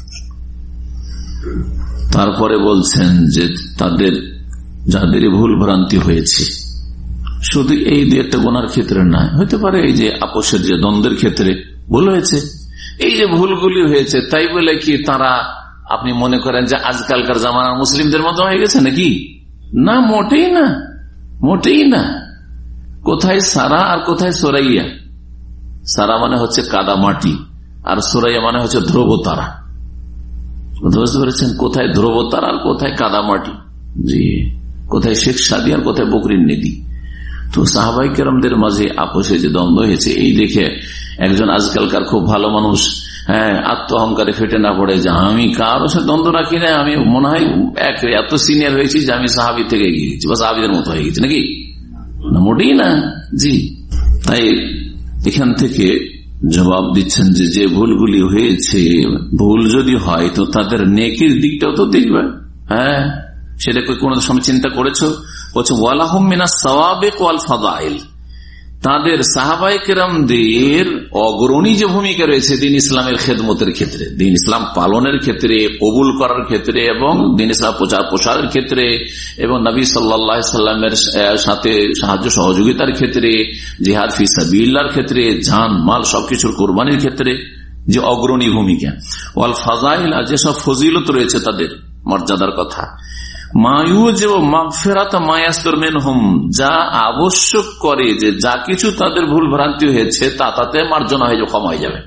তারপরে বলছেন যে তাদের যাদের ভুল ভ্রান্তি হয়েছে, শুধু এই দুই একটা গুনার ক্ষেত্রে না, হইতে পারে এই যে আপোষের যে দ্বন্দ্বের ক্ষেত্রে ভুল হয়েছে, এই যে ভুলগুলি হয়েছে, তাই বলে কি তারা আপনি মনে করেন যে আজকালকার জামানার মুসলিমদের মতো হয়ে গেছে নাকি? না, মোটেই না, মোটেই না। কোথায় সারা আর কোথায় সোরাইয়া? সারা মানে হচ্ছে কাদা মাটি, আর সোরাইয়া মানে হচ্ছে ধ্রুব তারা। বুঝতে পেরেছেন? কোথায় ধ্রুব তারা আর কোথায় কাদা মাটি। জি, কোথায় শেখ সাদি আর কোথায় বকরির নদী। তো সাহাবায়ে কেরামদের মাঝে আপোষে যে দ্বন্দ্ব হয়েছে, এই দেখে একজন আজকালকার খুব ভালো মানুষ, হ্যাঁ, আত্ম অহংকারে ফেটে না পড়ে যে আমি কারো সাথে দ্বন্দ্ব রাখি না, আমি মনে হয় এত সিনিয়র হয়েছি যে আমি সাহাবী থেকে এগিয়ে গেছি বা সাহাবীদের মতো হয়ে গেছি নাকি? না, মোটেই না। জি, তাই এখান থেকে জবাব দিচ্ছেন যে যে ভুলগুলি হয়েছে, ভুল যদি হয় তো তাদের নেকির দিকটাও তো দেখবে। হ্যাঁ, সেটা কোন সময় চিন্তা করেছো? বলছে ওয়ালাহুম মিনাস সাওয়াবিক ওয়াল ফাদাইল, তাদের সাহাবায়ে কেরামদের অগ্রণী যে ভূমিকা রয়েছে দিন ইসলামের খেদমতের ক্ষেত্রে, দিন ইসলাম পালনের ক্ষেত্রে, কবুল করার ক্ষেত্রে এবং দিন ইসলাম প্রচার প্রসারের ক্ষেত্রে এবং নবী সাল্লাল্লাহু আলাইহি সাল্লামের সাথে সাহায্য সহযোগিতার ক্ষেত্রে, জিহাদ ফি সাবিলিল্লাহর ক্ষেত্রে, জান মাল সবকিছুর কোরবানির ক্ষেত্রে যে অগ্রণী ভূমিকা, ওয়াল ফাজাইল, আর যেসব ফজিলত রয়েছে তাদের মর্যাদার কথা, মায়ুজ ও মাগফিরাত মায়াসতুর মিনহুম, যা আবশ্যক করে যে যা কিছু তাদের ভুল ভ্রান্তি হয়েছে তা তাতে মার্জনা হয়ে যাবে, ক্ষমা হয়ে যাবে।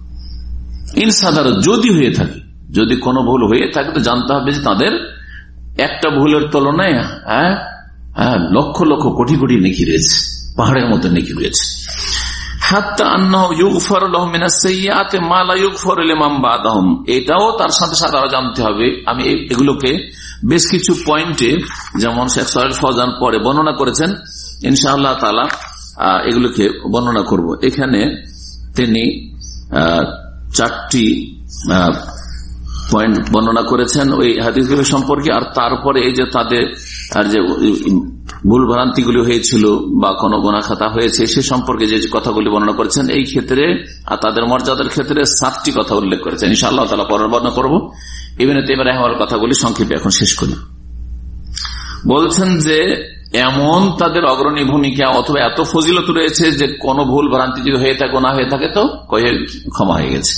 ইনসাদার, যদি হয়ে থাকে, যদি কোনো ভুল হয়ে থাকে তো জানতে হবে যে তাদের একটা ভুলের তুলনায় হ্যাঁ হ্যাঁ লক্ষ লক্ষ কোটি কোটি নেকি রয়েছে, পাহাড়ের মতো নেকি রয়েছে। এটাও তার সাথে সাথে আরো জানতে হবে। আমি এগুলোকে বেশ কিছু পয়েন্টে, যেমন শেখ সালেহ ফৌজান পরে বর্ণনা করেছেন, ইনশাআল্লাহ তাআলা এগুলোকে বর্ণনা করব। এখানে তিনি চারটি পয়েন্ট বর্ণনা করেছেন ওই হাদিসগুলো সম্পর্কে, আর তারপরে এই যে তাদের আর যে ভুল ভ্রান্তিগুলি হয়েছিল বা কোন গুনাহ খাতা হয়েছে সে সম্পর্কে যে কথাগুলি বর্ণনা করেছেন, এই ক্ষেত্রে আর তাদের মর্যাদার ক্ষেত্রে সাতটি কথা উল্লেখ করেছেন। ইনশাআল্লাহ তাআলা পরে বর্ণনা করব। ইবনে তাইমিয়া রাহিমাহুল্লাহর কথাগুলি সংক্ষেপে এখন শেষ করি। বলছেন যে এমন তাদের অগ্রণী ভূমিকা অথবা এত ফজিলত রয়েছে যে কোন ভুল ভ্রান্তি যদি হয়ে থাকে না হয়ে থাকে তো কয়ে ক্ষমা হয়ে গেছে।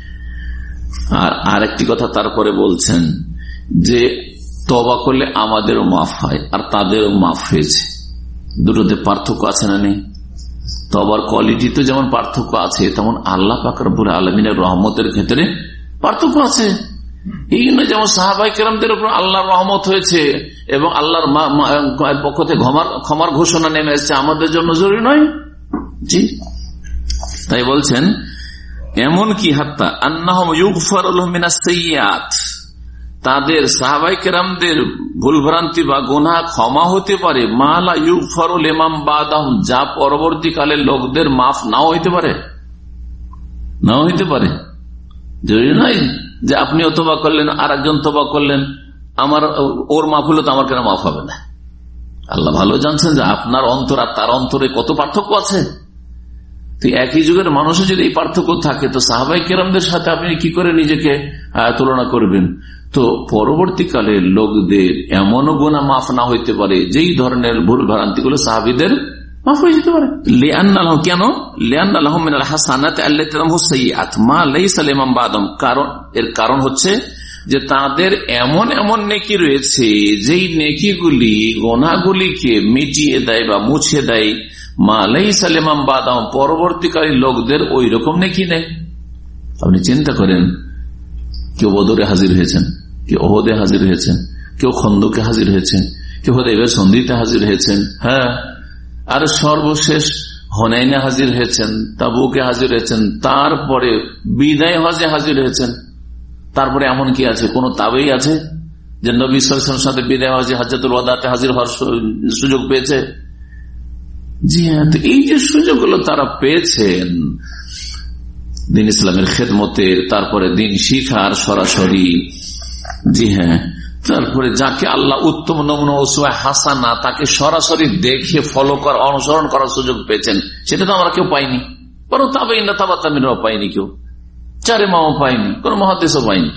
আর আরেকটি কথা তারপরে বলছেন যে তওবা করলে আমাদেরও মাফ হয় আর তাদেরও মাফ হয়েছে। দুটোতে পার্থক্য আছে না নেই? তওবার কোয়ালিটিতে যেমন পার্থক্য আছে, তেমন আল্লাহ পাক রব্বুল আলামিনের রহমতের ক্ষেত্রে পার্থক্য আছে। এই জন্য যেমন সাহাবায়ে কেরামদের উপর আল্লাহর রহমত হয়েছে এবং আল্লাহর পক্ষ থেকে ক্ষমার ঘোষণা নেমে এসেছে, আমাদের জন্য জরুরি নয়। জি, তাই বলছেন এমন কি হাত্তা আন্নাহুম ইউগফারু লাহুম মিনাস সাইয়্যাত, তাদের সাহাবায়ে কেরামদের ভুলভ্রান্তি বা গুনাহ ক্ষমা হতে পারে, মা লা ইউগফারু লিমান বাদাহুম, যা পরবর্তীকালে লোকদের মাফ নাও হইতে পারে, নাও হইতে পারে। জরুরি নয় যে আপনিও তওবা করলেন আর একজন তওবা করলেন, আমার ওর মাফ হলো তো আমার কেন মাফ হবে না? আল্লাহ ভালো জানছেন যে আপনার অন্তর আর তার অন্তরে কত পার্থক্য আছে। তো একই যুগের মানুষের যদি এই পার্থক্য থাকে, তো সাহাবায়ে কেরামদের সাথে আপনি কি করে নিজেকে তুলনা করবেন? তো পরবর্তীকালে লোকদের এমনও গুনাহ মাফ না হইতে পারে যেই ধরনের ভুল ভ্রান্তি গুলো সাহাবীদের মাফ হয়ে যেতে পারে। কেন? কারণ এর কারণ হচ্ছে যে তাদের এমন এমন নেকি রয়েছে যেই নেকিগুলি গুনাহগুলিকে মিটিয়ে দেয় বা মুছে দেয়, মা লাইসা লিমান বাদাম, পরবর্তীকারী লোকদের ওই রকম নেকি নেই। আপনি চিন্তা করেন, কেউ বদরে হাজির হয়েছেন, কেউ ওহদে হাজির হয়েছেন, কেউ খন্দকে হাজির হয়েছেন, কেউ হুদায়বিয়ার সন্ধিতে হাজির হয়েছেন, হ্যাঁ, আর সর্বশেষ হুনাইনে হাজির হয়েছেন, তাবুকে হাজির হয়েছেন, তারপরে বিদায় হজে হাজির হয়েছেন। তারপরে এমন কি আছে, কোন তাবেই আছে যে নবী সাল্লাল্লাহু আলাইহি ওয়াসাল্লামের সাথে বিদায় হজে হাজ্জাতুল ওয়াদাতে হাজির হওয়ার সুযোগ পেয়েছে? জি হ্যাঁ, তো এই যে সুযোগগুলো তারা পেয়েছেন দিন ইসলামের খেদমতের, তারপরে দিন শিখার সরাসরি, জি হ্যাঁ, তারপরে যাকে আল্লাহ উত্তম নমুনা উসওয়া হাসানা তাকে সরাসরি দেখে ফলো করার, অনুসরণ করার সুযোগ পেয়েছেন, সেটা তো আমরা কেউ পাইনি। বরং তাবেঈনরা তাবা তাবেঈনরাও পাইনি, কেউ চারে মাও পাইনি, কোন মুহাদ্দিসও পাইনি।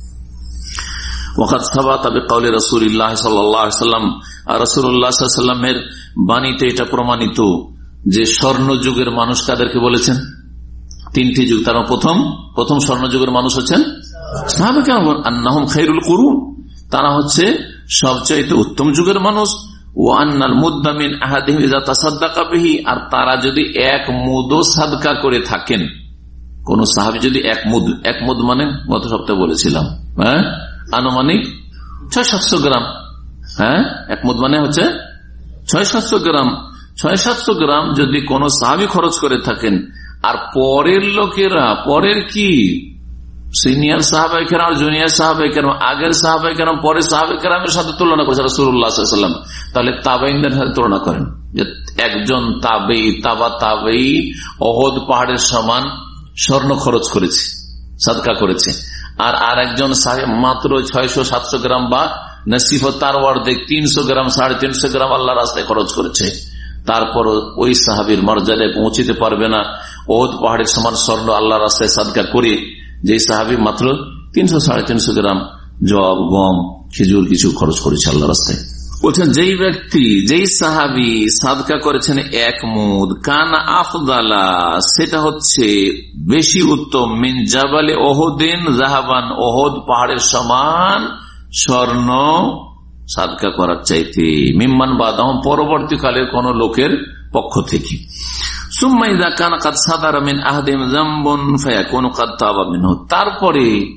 ওয়াকাদ সাবাতা বিকাউলি রাসূলিল্লাহ সাল্লাল্লাহু আলাইহি ওয়াসাল্লাম, আর রাসূলুল্লাহ সাল্লাল্লাহু আলাইহি ওয়াসাল্লামের বাণীতে এটা প্রমাণিত যে স্বর্ণ যুগের মানুষ কাদেরকে বলেছেন? তিনটি যুগ। তার প্রথম প্রথম স্বর্ণ যুগের মানুষ হচ্ছেন সাহাবা কেরাম, আন্নাহুম খায়রুল কুরুন, তারা হচ্ছে সবচাইতে উত্তম যুগের মানুষ। ওয়া আন্নাল মুদ্দা মিন আহাদিহিম ইযা তাসাদ্দাকা বিহি, আর তারা যদি এক মুদও সাদকা করে থাকেন, কোন সাহাবী যদি এক মুদ, এক মুদ মানে গত সপ্তাহে বলেছিলাম, হ্যাঁ, আনুমানিক ছয় সাতশো গ্রাম, হ্যাঁ, এক মুদ মানে হচ্ছে ছয় সাতশো গ্রাম, ছয় সাতশো গ্রাম যদি কোন সাহাবী খরচ করে থাকেন, আর পরের লোকেরা, পরের কি সিনিয়র সাহাবায়ে কেরাম, জুনিয়র সাহাবায়ে কেরাম, আগের সাহাবায়ে কেরাম, পরের সাহাবায়ে কেরামের সাথে তুলনা করেছে রাসূলুল্লাহ সাল্লাল্লাহু আলাইহি ওয়াসাল্লাম, তাহলে তাবেঈনদের সাথে তুলনা করেন যে একজন তাবেঈ, তাবা তাবেঈ উহুদ পাহাড়ের সমান স্বর্ণ খরচ করেছে, সাদকা করেছে, আর আর একজন সাহেব মাত্র ছয়শো সাতশো গ্রাম বা নসিফ তার অর্ধেক তিনশো গ্রাম, সাড়ে তিনশো গ্রাম আল্লাহ রাস্তায় খরচ করেছে। তারপর ওই সাহাবীর মর্যাদায় পৌঁছিতে পারবে না উহুদ পাহাড়ের সমান স্বর্ণ আল্লাহ রাস্তায় সাদকা করে, যে সাহাবী মাত্র তিনশো সাড়ে তিনশো গ্রাম জব, গম, খেজুর কিছু খরচ করেছে আল্লাহ রাস্তায়। বলছেন যেই ব্যক্তি, যেই সাহাবী সাদকা করেছেন এক মুদ, কানা আফদালা, সেটা হচ্ছে বেশি উত্তম, মিন জাবালে ওহুদিন যাহাবান, ওহুদ পাহাড়ের সমান স্বর্ণ সাদকা করার চাইতে, মিম্মান বাদাহম, পরবর্তীকালের কোন লোকের পক্ষ থেকে। সুম্মা ইযা কানা কাদ সাদারা মিন আহদিহিম যামবুন ফায়াকুনু কাদ তাবা মিনহু, তারপরে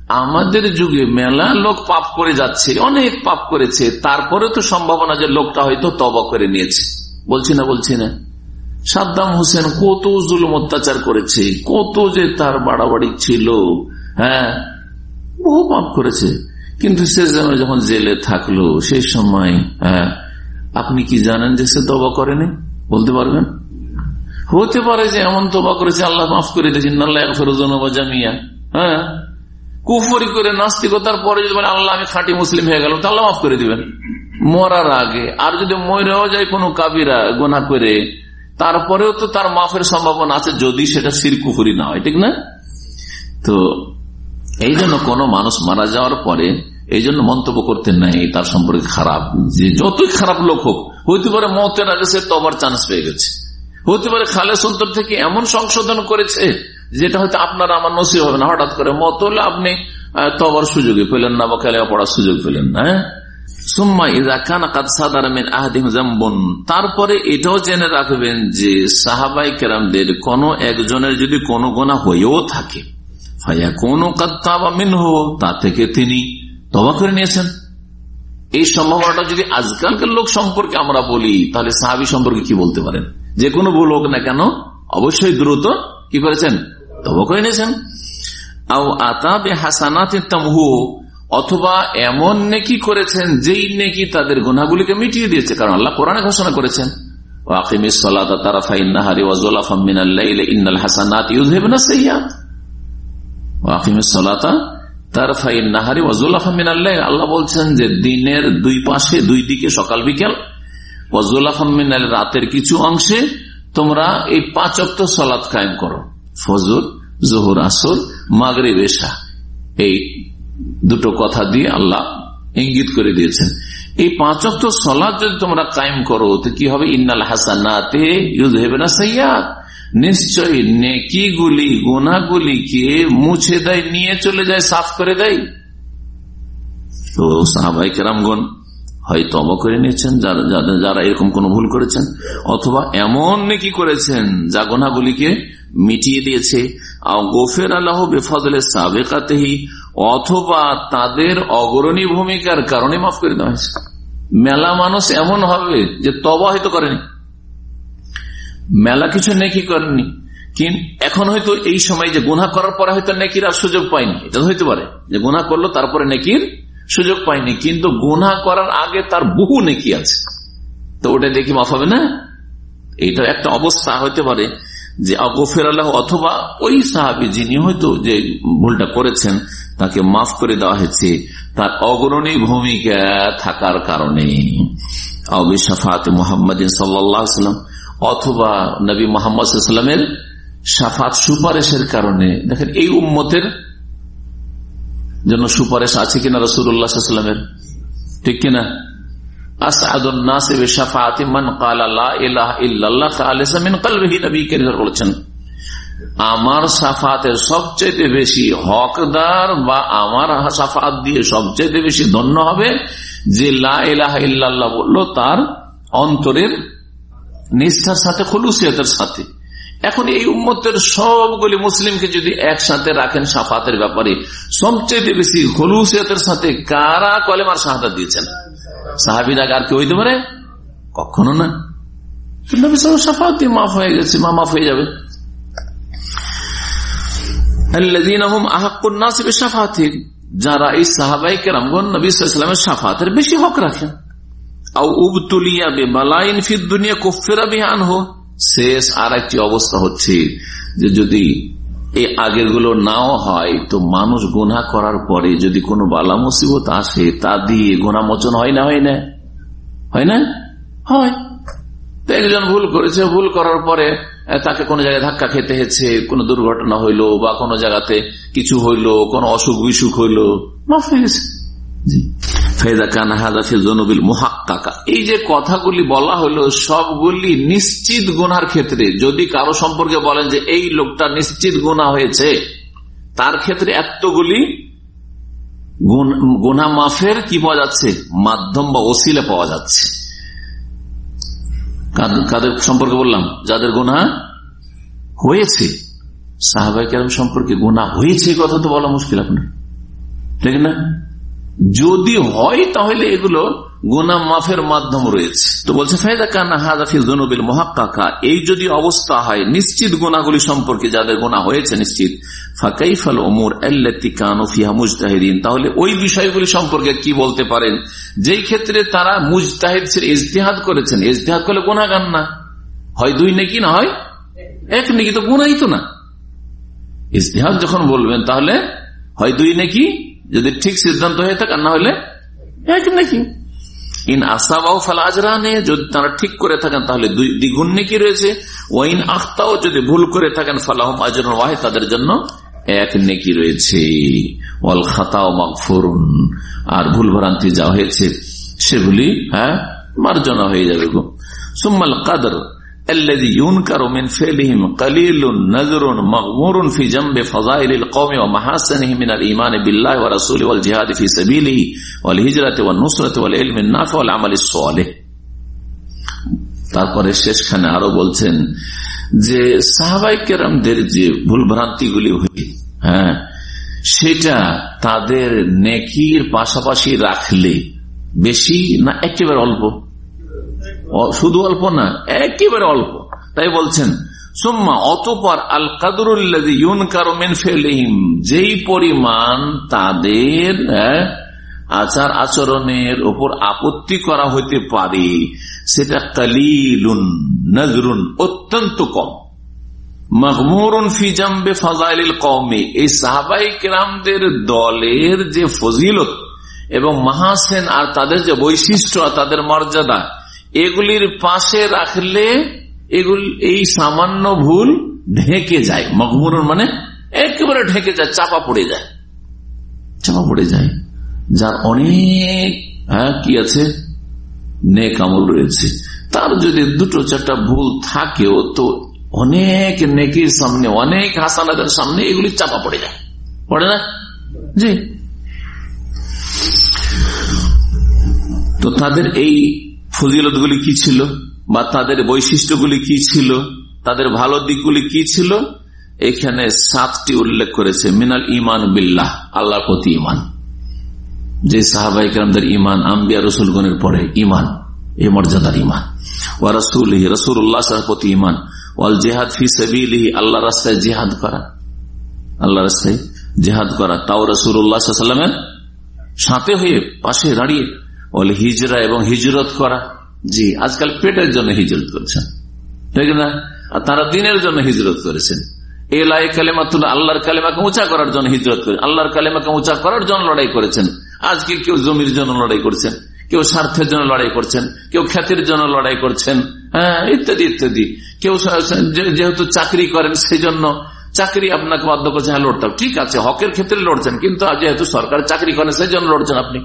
আমাদের যুগে মেলা লোক পাপ করে যাচ্ছে, অনেক পাপ করেছে, তারপরে তো সম্ভাবনা যে লোকটা হয়তো তওবা করে নিয়েছে। বলছি না বলছি না সাদ্দাম হোসেন কত জুলুম অত্যাচার করেছে, কত যে তার বাড়াবাড়ি ছিল, হ্যাঁ বহু পাপ করেছে, কিন্তু সে যখন জেলে থাকলো সেই সময় হ্যাঁ আপনি কি জানেন যে সে তওবা করেনি? বলতে পারবেন? হতে পারে যে এমন তওবা করেছে আল্লাহ মাফ করে দিয়েছেন, আল্লাহ জামিয়া, হ্যাঁ কুফরি করে নাস্তিকতার পরে যদি বলে আল্লাহ আমি খাঁটি মুসলিম হয়ে গেল, তাহলে মাফ করে দিবেন মরার আগে। আর যদি মরেও যায় কোনো কাবিরা গুনাহ করে, তারপরেও তো তার মাফের সম্ভাবনা আছে যদি সেটা শিরক কুফরি না হয়, ঠিক না? তো এই জন্য কোন মানুষ মারা যাওয়ার পরে এই জন্য মন্তব্য করতে নাই তার সম্পর্কে খারাপ, যে যতই খারাপ লোক হোক, হইতে পারে মতের আগে সে তওবার চান্স পেয়ে গেছে, হতে পারে খালেস অন্তর থেকে এমন সংশোধন করেছে যেটা হয়তো আপনার আমার নসিব হবে না, হঠাৎ করে মত হলে আপনি তওবার সুযোগই পেলেন না বা কালেমা পড়ার সুযোগ পেলেন না। তারপরে এটাও জেনে রাখবেন যে সাহাবাই কেরামদের কোন একজনের যদি কোন গুনাহ হয়েও থাকে, তা থেকে তিনি তওবা করে নিয়েছেন, এই সম্ভাবনাটা যদি আজকালকার লোক সম্পর্কে আমরা বলি, তাহলে সাহাবী সম্পর্কে কি বলতে পারেন? যে কোনো ভুল হোক না কেন অবশ্যই দ্রুত কি করেছেন? তওবা করে নিয়েছেন। অথবা এমন নেকি করেছেন যেই নেকি তাদের গুনাহগুলিকে মিটিয়ে দিয়েছে, কারণ আল্লাহ কোরআনে ঘোষণা করেছেন ওয়াকিমিস সালাতা তারাফাইন নাহারি ওয়া যুলাফাম মিনাল লাইলি ইন্নাল হাসানাতি ইউযহিবুনাস সাইয়্যাত। ওয়াকিমিস সালাতা তারাফাইন নাহারি ওয়া যুলাফাম মিনাল লাইল, আল্লাহ বলছেন যে দিনের দুই পাশে দুই দিকে সকাল বিকেল, ওয়া যুলাফাম মিনাল রাতের কিছু অংশে তোমরা এই পাঁচ ওয়াক্ত সালাত কায়েম করো, ফজর যোহর আসর মাগরিব এশা, এই দুটো কথা দিয়ে আল্লাহ ইঙ্গিত করে দিয়েছেন। এই পাঁচ ওয়াক্ত সালাত যদি তোমরা কায়েম করো তো কি হবে? ইন্নাল হাসানাতে ইউযহিবুনাস সাইয়্যাত, নিশ্চয়ই নেকিগুলি গুনাহগুলিকে মুছে দেয়, নিয়ে চলে যায়, সাফ করে দেয়। তো সাহাবায়ে কেরামগণ হয় তওবা করে নিয়েছেন যারা যারা এরকম কোন ভুল করেছেন, অথবা এমন নেকি করেছেন যা গুনাহগুলিকে মিটিয়ে দিয়েছে, অথবা তাদের অগ্রণী ভূমিকার কারণে মাফ করে দেওয়া হয়েছে। মেলা মানুষ এমন হবে যে তওবা হয়তো করেনি, মেলা কিছু নেকি করেনি, কিন্তু এখন হয়তো এই সময় যে গুনাহ করার পরে হয়তো নেকির আর সুযোগ পায়নি, এটা হইতে পারে যে গুনাহ করলো তারপরে নেকির সুযোগ পায়নি, কিন্তু গুনাহ করার আগে তার বহু নেকি আছে, তো ওটা দেখি মাফ হবে না। এইটা একটা অবস্থা হইতে পারে যে আগফির আল্লাহ, অথবা ওই সাহাবী যিনি হয়তো যে ভুলটা করেছেন তাকে মাফ করে দেওয়া হয়েছে তার অগ্রণী ভূমিকা থাকার কারণে। আবি শাফাতে মুহাম্মাদিন সাল্লাল্লাহু আলাইহি ওয়াসাল্লাম, অথবা নবী মুহাম্মদ সাল্লাল্লাহু আলাইহি ওয়াসাল্লামের শাফাত সুপারিশের কারণে। দেখেন এই উম্মতের জন্য সুপারিশ আছে কিনা রাসূলুল্লাহ সাল্লাল্লাহু আলাইহি ওয়াসাল্লামের, ঠিক কিনা? আসআদুন নাসি বিশাফাআতি মান ক্বালা লা ইলাহা ইল্লাল্লাহ খালিসাম মিন কলবিহি, নবী কারীম বলেছেন আমার শাফাতের সবচেয়ে বেশি হকদার বা আমার শাফাত দিয়ে সবচেয়ে বেশি ধন্য হবে যে লা ইলাহা ইল্লাল্লাহ বললো তার অন্তরের নিষ্ঠার সাথে, খুলুসিয়তের সাথে। এখন এই উম্মতের সবগুলি মুসলিমকে যদি একসাথে রাখেন শাফাতের ব্যাপারে, সবচেয়ে বেশি খুলুসিয়তের সাথে কারা কলেমার শাহাদাত দিয়েছেন? সাহাবীরা আর কি হইতে পারে? কখনো না। নবী সাল্লাল্লাহু আলাইহি ওয়াসাল্লাম শাফাত দিয়ে মাফ হয়ে গেছে, মা মাফ হয়ে যাবে। আল্লাযীনা হুম আহাক্কুন নাস বিশাফাতি, যারা এই সাহাবায়ে কেরামগণ নবী সাল্লাল্লাহু আলাইহি ওয়াসাল্লামের শাফাতের বেশি হক রাখেন। আও উবতুলিয়া বিবালাইন ফিদ দুনিয়া কুফিরা বিহা আনহু, শেষ আর একটি অবস্থা হচ্ছে যে যদি এই আগের গুলো নাও হয় তো মানুষ গুনাহ করার পরে যদি কোনো বালা মুসিবত আসে তা দিয়ে গুনাহ মোচন হয় না হয় না হয় না হয়। তো একজন ভুল করেছে, ভুল করার পরে তাকে কোনো জায়গায় ধাক্কা খেতে হয়েছে, কোনো দুর্ঘটনা হইলো বা কোনো জায়গাতে কিছু হইলো, কোনো অসুখ বিসুখ হইলো, মাফ হয়ে গেছে। এই যে কথাগুলি বলা হলো সবগুলি নিশ্চিত গুনার ক্ষেত্রে। যদি কারো সম্পর্কে বলেন যে এই লোকটা নিশ্চিত গুনাহ হয়েছে, তার ক্ষেত্রে এতগুলি গুনাহ মাফের কি পাওয়া যাচ্ছে? মাধ্যম বা ওসিলা পাওয়া যাচ্ছে। কাদের সম্পর্কে বললাম? যাদের গুনাহ হয়েছে। সাহাবায়ে কেরাম সম্পর্কে গুনাহ হয়েছে কথা তো বলা মুশকিল আপনার, ঠিক না? যদি হয় তাহলে এগুলো গুনাহ মাফের মাধ্যম রয়েছে। তো বলছে ফায়দা কানা হাযা ফি যুনুবিল মুহাক্কাকা, এই যদি অবস্থা হয় নিশ্চিত গুনাহগুলি সম্পর্কে, যাদের গুনাহ হয়েছে নিশ্চিত, ফাকাইফাল উমুর আল্লাতী কানু ফিহা মুজতাহিদিন, তাহলে ওই বিষয়গুলি সম্পর্কে কি বলতে পারেন যেই ক্ষেত্রে তারা মুজতাহিদ ছিল, ইজতিহাদ করেছেন। ইজতিহাদ করলে গুনাহগার না, হয় দুই নেকি না হয় এক নেকি, তো গুনাহই তো না। ইজতিহাদ যখন বলবেন তাহলে হয় দুই নেকি যদি ঠিক সিদ্ধান্ত হয়ে থাকে, আর না হলে এক নেকি। ইন আসাবাও ফাল আজরানে, যদি তারা ঠিক করে থাকেন তাহলে দুই দ্বিগুণ নেকি রয়েছে। ওয়াইন আখতাও, যদি ভুল করে থাকেন, ফালাহুম আজরুন ওয়াহিদ, তাদের জন্য এক নেকি রয়েছে। ওয়াল খাতাও মাগফুরুন, আর ভুল ভ্রান্তি যা হয়েছে সেগুলি হ্যাঁ মার্জনা হয়ে যাবে। সুম্মাল কাদর الذي ينكر من فعلهم قليل نذر مغمور في جنب فضائل القوم ومحاسنهم من الإيمان بالله ورسوله والجهاد في سبيله والهجرة والنصرة والعلم النافع والعمل الصالح। তারপরে শেষখানে আরো বলছেন যে সাহাবায়ে কেরামদের যে ভুল ভ্রান্তিগুলি হয়ে হ্যাঁ সেটা তাদের নেকির পাশাপাশি রাখলে বেশি না একেবারে অল্প? শুধু অল্প না, একেবারে অল্প। তাই বলছেন সুম্মা, অতঃপর আল কাদরুল্লাযী ইউনকারু মিন ফিলিহিম, যেই পরিমাণ তাদের আচার আচরণের উপর আপত্তি করা হইতে পারে সেটা কালিলুন নজরুন, অত্যন্ত কম। মাগমুরুন ফি জামবে ফাযাইলিল কওমি, এই সাহাবায়ে কেরামদের দলের যে ফজিলত এবং মাহাসেন আর তাদের যে বৈশিষ্ট্য আর তাদের মর্যাদা, এগুলির পাশে রাখলে এগুলি এই সামান্য ভুল ঢেকে যায়। মগমুরুন মানে একেবারে ঢেকে যায়, চাপা পড়ে যায়, চাপা পড়ে যায়। যার অনেক হ্যাঁ কি আছে নেক আমল রয়েছে, তার যদি দুটো চারটা ভুল থাকেও তো অনেক নেকির সামনে, অনেক হাসানাতের সামনে এগুলি চাপা পড়ে যায়, পড়ে না? জি। তো তাদের এই ফজিলতগুলি কি ছিল বা তাদের বৈশিষ্ট্যগুলি কি ছিল, তাদের ভালো দিকগুলি কি ছিল, এখানে সাতটি উল্লেখ করেছে। মিনাল ইমান বিল্লাহ, আল্লাহর প্রতি ইমান, যে সাহাবায়ে কেরামদের ইমান আম্বিয়া রাসূলগণের পরে ইমান, এই মর্যাদার ইমান। ওয়া রাসূলিহি, রাসূলুল্লাহ সাল্লাল্লাহু আলাইহি প্রতি ইমান। ওয়াল জিহাদ ফি সাবিলিহি, আল্লাহর রাস্তায় জিহাদ করা, আল্লাহর রাস্তায় জিহাদ করা, তাও রাসূলুল্লাহ সাল্লাল্লাহু আলাইহি ওয়াসাল্লামের সাথে হয়ে পাশে দাঁড়িয়ে। ওয়াল হিজরা, এবং হিজরত করা। জি, আজকাল পেটের জন্য হিজরত করছেন, ঠিক না? আর তারা দিনের জন্য হিজরত করেছেন। এলাই কালেমাতুল্লাহ, আল্লাহর কালেমাকে উঁচা করার জন্য হিজরত করেছেন, আল্লাহর কালেমাকে উঁচা করার জন্য লড়াই করেছেন। আজকে কেউ জমির জন্য লড়াই করছেন, কেউ স্বার্থের জন্য লড়াই করছেন, কেউ খ্যাতির জন্য লড়াই করছেন, হ্যাঁ ইত্যাদি ইত্যাদি। কেউ যেহেতু চাকরি করেন সেই জন্য চাকরি আপনাকে বাধ্য করছে, হ্যাঁ লড়তে, ঠিক আছে হকের ক্ষেত্রে লড়ছেন, কিন্তু যেহেতু সরকার চাকরি করেন সেই জন্য লড়ছেন আপনি।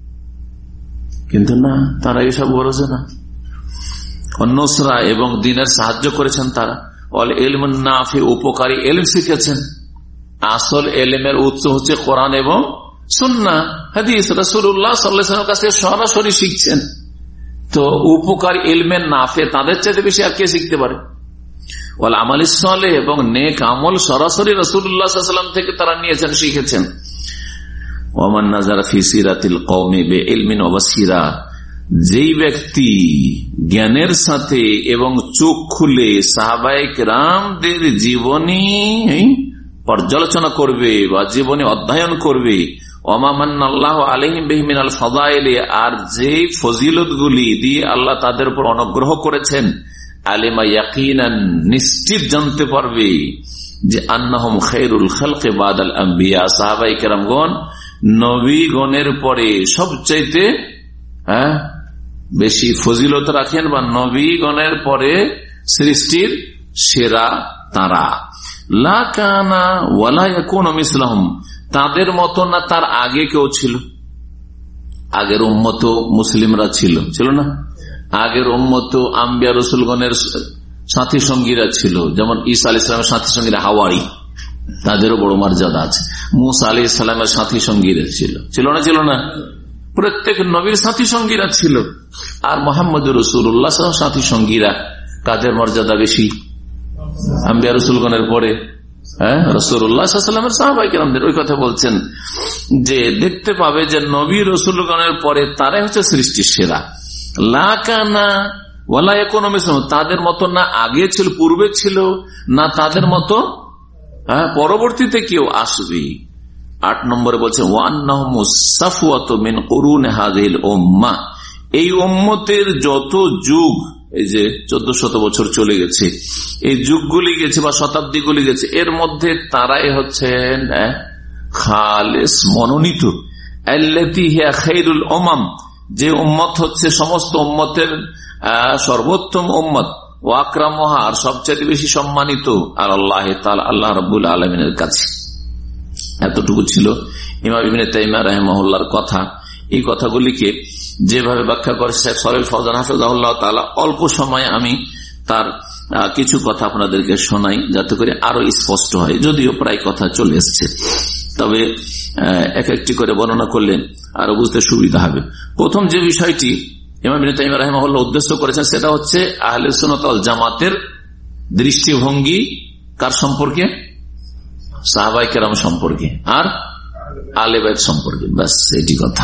কিন্তু না, তারা এসব করেছে না। অন্যসরা, এবং দিনের সাহায্য করেছেন তারা। অল ইলমুন নাফি, উপকারী এলম শিখেছেন। আসল এলেমের উৎস হচ্ছে কোরআন এবং সুন্নাহ হাদিস, রাসূলুল্লাহ সাল্লাল্লাহু আলাইহি ওয়াসাল্লামের কাছে সরাসরি শিখছেন। তো উপকারী ইলমের নাফে তাদের চাইতে বেশি আর কে শিখতে পারে? ওয়াল আমালিস সালেহ, এবং নেক আমল সরাসরি রাসূলুল্লাহ সাল্লাল্লাহু আলাইহি ওয়াসাল্লাম থেকে তারা নিয়েছেন, শিখেছেন। ওয়ামান নাযারা ফি সিরাতিল কওমি বিইলমিন ওয়া বাসীরা, যেই ব্যক্তি জ্ঞানের সাথে এবং চোখ খুলে সাহাবায়ে কেরামদের জীবনী পর্যালোচনা করবে বা জীবনে অধ্যয়ন করবে, ওমা মান্নাল্লাহু আলাইহিম বিহি মিনাল ফাদাইল, আর যে ফজিলতগুলি দিয়ে আল্লাহ তাদের উপর অনুগ্রহ করেছেন, আলিমা ইয়াকিনান, নিশ্চিত জানতে পারবে যে আন্নাহুম খায়রুল খালকি বাদাল আম্বিয়া, সাহাবায়ে কেরামগণ নবীগণের পরে সবচাইতে হ্যাঁ বেশি ফজিলত রাখেন, বা নবীগণের পরে সৃষ্টির সেরা তারা। লা কানা ওয়ালা ইয়াকুনু মিসলাহুম, তাদের মতো না, তার আগে কেউ ছিল। আগের উম্মত মুসলিমরা ছিল, ছিল না? আগের উম্মত আম্বিয়া রাসূলগণের সাথী সঙ্গীরা ছিল, যেমন ঈসা আলাইহিস সালামের সাথী সঙ্গীরা হাওয়ারি, তাদেরও বড় মর্যাদা আছে। মুসা আলাইহিস সালামের সাথী সঙ্গীরা ছিল, ছিল না? ছিল না? প্রত্যেক নবীর সাথী সঙ্গীরা ছিল। আর মুহাম্মদুর রাসূলুল্লাহ সাথী সঙ্গীরা, কাদের মর্যাদা বেশি? আম্বিয়া রাসূলগণের পরে হ্যাঁ, রাসূলুল্লাহ সাল্লাল্লাহু আলাইহি ওয়াসাল্লামের সাহাবায়ে কেরামদের ওই কথা বলছেন যে দেখতে পাবে যে নবী রাসূলগণের পরে তারাই হচ্ছে সৃষ্টির সেরা। লা কানা ওয়ালা ইয়াকুনু মিসলুহুম, তাদের মতো না আগে ছিল, পূর্বে ছিল, না তাদের মতো হ্যাঁ পরবর্তীতে কেউ আসবে। আট নম্বরে বলছে ওয়ান্নাহুম সাফওয়াতু মিন কুরুনি হাযিহিল উম্মাহ, এই উম্মতের যত যুগ, এই যে চোদ্দ শত বছর চলে গেছে, এই যুগগুলি গেছে বা শতাব্দীগুলি গেছে, এর মধ্যে তারাই হচ্ছেন খালেস মনোনীত, আল্লাতী হিয়া খায়রুল উমাম, যে উম্মত হচ্ছে সমস্ত উম্মতের সর্বোত্তম উম্মত, ওয়া আকরামুহা, আর সবচেয়ে বেশি সম্মানিত আর আল্লাহ তাআলা, আল্লাহ রাব্বুল আলামিনের কাছে। এতটুকু ছিল ইমাম ইবনে তাইমিয়া রাহিমাহুল্লাহর কথা। এই কথাগুলিকে যেভাবে ব্যাখ্যা করে শেখ সালেহ ফওজান হাফিজাহুল্লাহ তাআলা, অল্প সময়ে আমি তার কিছু কথা আপনাদেরকে শোনাই যাতে করে আরো স্পষ্ট হয়, যদিও প্রায় কথা চলে এসছে, তবে এক একটি করে বর্ণনা করলে আরো বুঝতে সুবিধা হবে। প্রথম যে বিষয়টি ইমাম ইবনে তাইমিয়া রাহিমাহুল্লাহ উদ্দেশ্য করেছেন সেটা হচ্ছে আহলে সুন্নাত ওয়াল জামাতের দৃষ্টিভঙ্গি কার সম্পর্কে? সাহাবায়ে কেরাম সম্পর্কে আর আহলে বাইত সম্পর্কে, ব্যাস এটি কথা।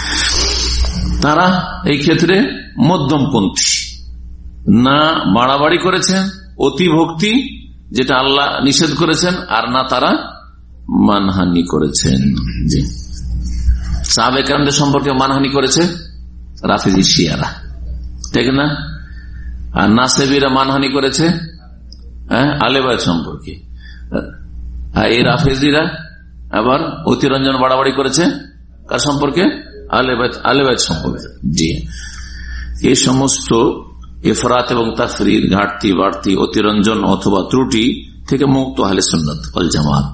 তারা এই ক্ষেত্রে মধ্যমপন্থী, না বাড়াবাড়ি করেছেন অতি ভক্তি যেটা আল্লাহ নিষেধ করেছেন, আর না তারা মানহানি করেছেন। জি, সাহাবায়ে কেরামদের সম্পর্কে মানহানি করেছে রাফিজি শিয়ারা, ঠিক না? আর নাসেবিরা মানহানি করেছে হ্যাঁ আহলে বাইত সম্পর্কে। এই রাফেজিরা আবার অতিরঞ্জন বাড়াবাড়ি করেছে কার সম্পর্কে? আহলে বাইত, আহলে বাইত সম্পর্কে। জি, এই সমস্ত ইফরাত এবং তাফরিদ, ঘাটতি বাড়তি, অতিরঞ্জন অথবা ত্রুটি থেকে মুক্ত আহলে সুন্নাত ওয়াল জামাত।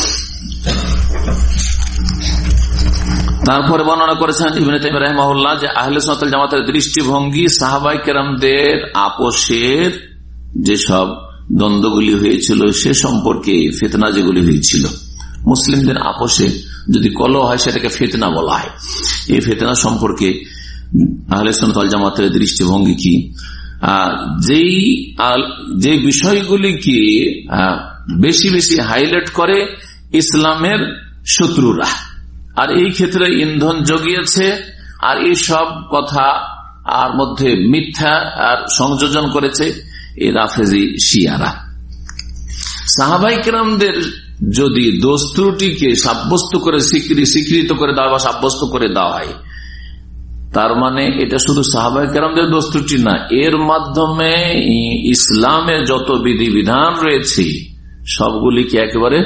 তারপরে বর্ণনা করেছেন ইবনে তাইমিয়া রাহিমাহুল্লাহ যে আহলে সুন্নাত ওয়াল জামাতের দৃষ্টিভঙ্গি সাহাবায়ে কেরামদের আপোষের যেসব দ্বন্দ্বগুলি হয়েছিল সে সম্পর্কে, ফিতনা যেগুলি হয়েছিল, মুসলিমদের আপোষে যদি কলহ হয় সেটাকে ফিতনা বলা হয়। এই ফিতনা সম্পর্কে আহলে সুন্নাত ওয়াল জামাতের দৃষ্টিভঙ্গি কি? যেই যে বিষয়গুলিকে বেশি বেশি হাইলাইট করে ইসলামের শত্রুরা, আর এই ক্ষেত্রে ইন্ধন জগিয়েছে, আর এই সব কথা আর মধ্যে মিথ্যা আর সংযোজন করেছে এই রাফেজি শিয়ারা। সাহাবায়ে কেরামদের যদি দোষ ত্রুটিকে সাব্যস্ত করে স্বীকৃত করে দেওয়া বা সাব্যস্ত করে দেওয়া হয়, তার মানে এটা শুধু সাহাবায়ে কেরামদের দোষ ত্রুটি না, এর মাধ্যমে ইসলামের যত বিধিবিধান রয়েছে সবগুলিকে একেবারে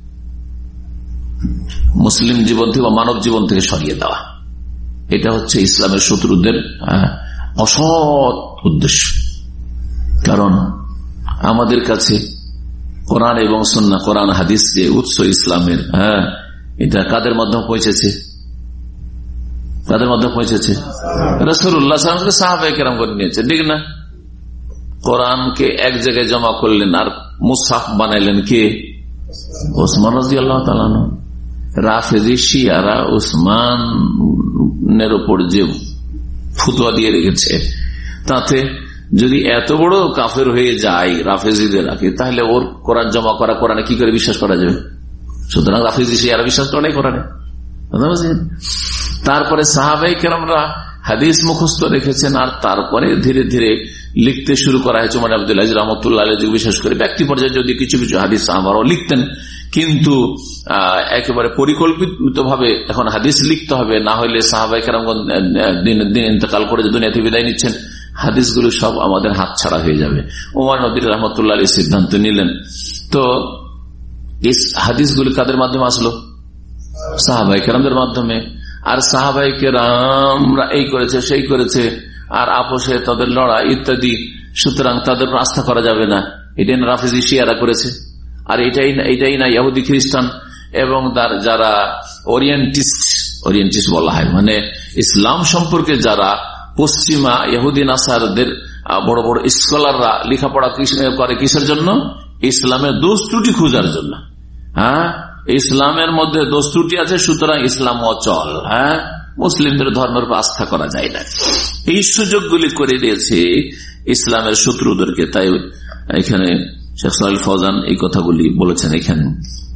মুসলিম জীবন থেকে বা মানব জীবন থেকে সরিয়ে দেওয়া। এটা হচ্ছে ইসলামের শত্রুদের অসৎ উদ্দেশ্য। কারণ আমাদের কাছে কোরআন এবং সুন্নাহ, কোরআন হাদিস যে উৎস ইসলামের, হ্যাঁ এটা কাদের মাধ্যমে পৌঁছেছে? কাদের মাধ্যমে পৌঁছেছে? রাসূলুল্লাহ সাল্লাল্লাহু আলাইহি ওয়াসাল্লাম সাহাবায়ে কেরাম করে নিয়েছে, ঠিক না? কোরআনকে এক জায়গায় জমা করলেন আর মুসহাফ বানাইলেন কে? ওসমান রাদিয়াল্লাহু তাআলা আনহু। রাফেজি শিয়ারা ওসমানের উপর যে ফতোয়া দিয়ে রেখেছে, তাতে যদি এত বড় কাফের হয়ে যায় রাফেজিদের আগে, তাহলে ওর কোরআন জমা করা কোরআনে কি করে বিশ্বাস করা যাবে? সুতরাং রাফেজি শিয়ারা বিশ্বাস করাই কোরআনে। তারপরে সাহাবায়ে কেরামরা হাদিস মুখস্থ রেখেছেন, আর তারপরে ধীরে ধীরে লিখতে শুরু করা হয়েছে। ওমর আব্দুল আজিজ রাহমাতুল্লাহ আলাইহি বিশেষ করে ব্যক্তি পর্যায়ে যদি কিছু কিছু হাদিস আমারও লিখতেন, কিন্তু একেবারে পরিকল্পিত ভাবে এখন হাদিস লিখতে হবে, না হলে সাহাবায়ে কেরামগণ দিন দিন ইন্তেকাল করে দুনিয়া থেকে বিদায় নিচ্ছেন, হাদিসগুলো সব আমাদের হাত ছাড়া হয়ে যাবে। ওমর নবী রাহমাতুল্লাহ আলাইহি সিদ্ধান্ত নিলেন। তো এই হাদিসগুলো কাদের মাধ্যমে আসলো? সাহাবায়ে কেরামদের মাধ্যমে। আর সাহাবায়ে কেরামরা এই করেছে সেই করেছে, আর আপোষে তাদের লড়াই ইত্যাদি, সুতরাং তাদের আস্থা করা যাবে না, এটাই না রাফেজি শিয়ারা করেছে। আর এটাই এটাই না ইহুদি খ্রিস্টান এবং যারা ওরিয়েন্টিস্ট, ওরিয়েন্টিস্ট বলা হয় মানে ইসলাম সম্পর্কে যারা পশ্চিমা ইহুদি নাসারদের বড় বড় স্কলাররা লেখাপড়া করে কিসের জন্য? ইসলামের দোষ ত্রুটি খোঁজার জন্য। হ্যাঁ, ইসলামের মধ্যে দোষ ত্রুটি আছে, সুতরাং ইসলাম অচল, হ্যাঁ মুসলিমদের ধর্মের উপর আস্থা করা যায় না। এই সুযোগগুলি করে দিয়েছে ইসলামের শত্রুদেরকে। তাই এখানে শেখ সালেহ ফৌজান এই কথাগুলি বলেছেন এখানে।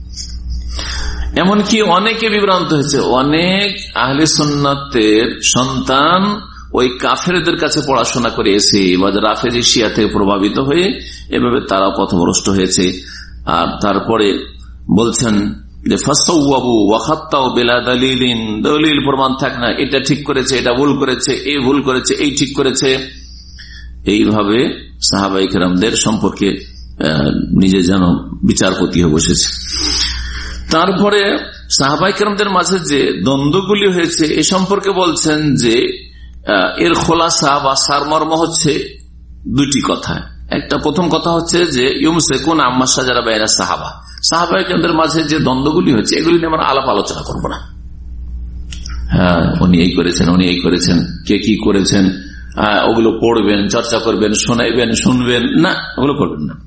এমনকি অনেকে বিভ্রান্ত হয়েছে, অনেক আহলে সুন্নাতের সন্তান ওই কাফেরদের কাছে পড়াশোনা করে এসে বা রাফেজি শিয়া থেকে প্রভাবিত হয়ে এভাবে তারা পথভ্রষ্ট হয়েছে। আর তারপরে বলছেন যে ফাসাওয়াবু ওয়া খাত্তাউ বিলা দালিলিন, দলিল প্রমাণ থাক না, এটা ঠিক করেছে, এটা ভুল করেছে, এই ভুল করেছে, এই ঠিক করেছে। এইভাবে সাহাবায়ে কেরামদের সম্পর্কে নিজে যেন বিচারপতি হয়ে বসেছে। তারপরে সাহাবায়ে কেরামদের মাঝে যে দ্বন্দ্বগুলি হয়েছে এ সম্পর্কে বলছেন যে এর খোলাসা বা সারমর্ম হচ্ছে দুটি কথা। একটা প্রথম কথা হচ্ছে যে ইউমসিকুন আম্মা শাজারা বাইনা সাহাবা, সাহাবায়ে কেরামদের মাঝে যে দ্বন্দ্বগুলি হয়েছে এগুলি নিয়ে আমরা আলাপ আলোচনা করব না। হ্যাঁ, উনি এই করেছেন, উনি এই করেছেন, কে কি করেছেন, ওগুলো পড়বেন, চর্চা করবেন, শোনাইবেন, শুনবেন না, ওগুলো করবেন না।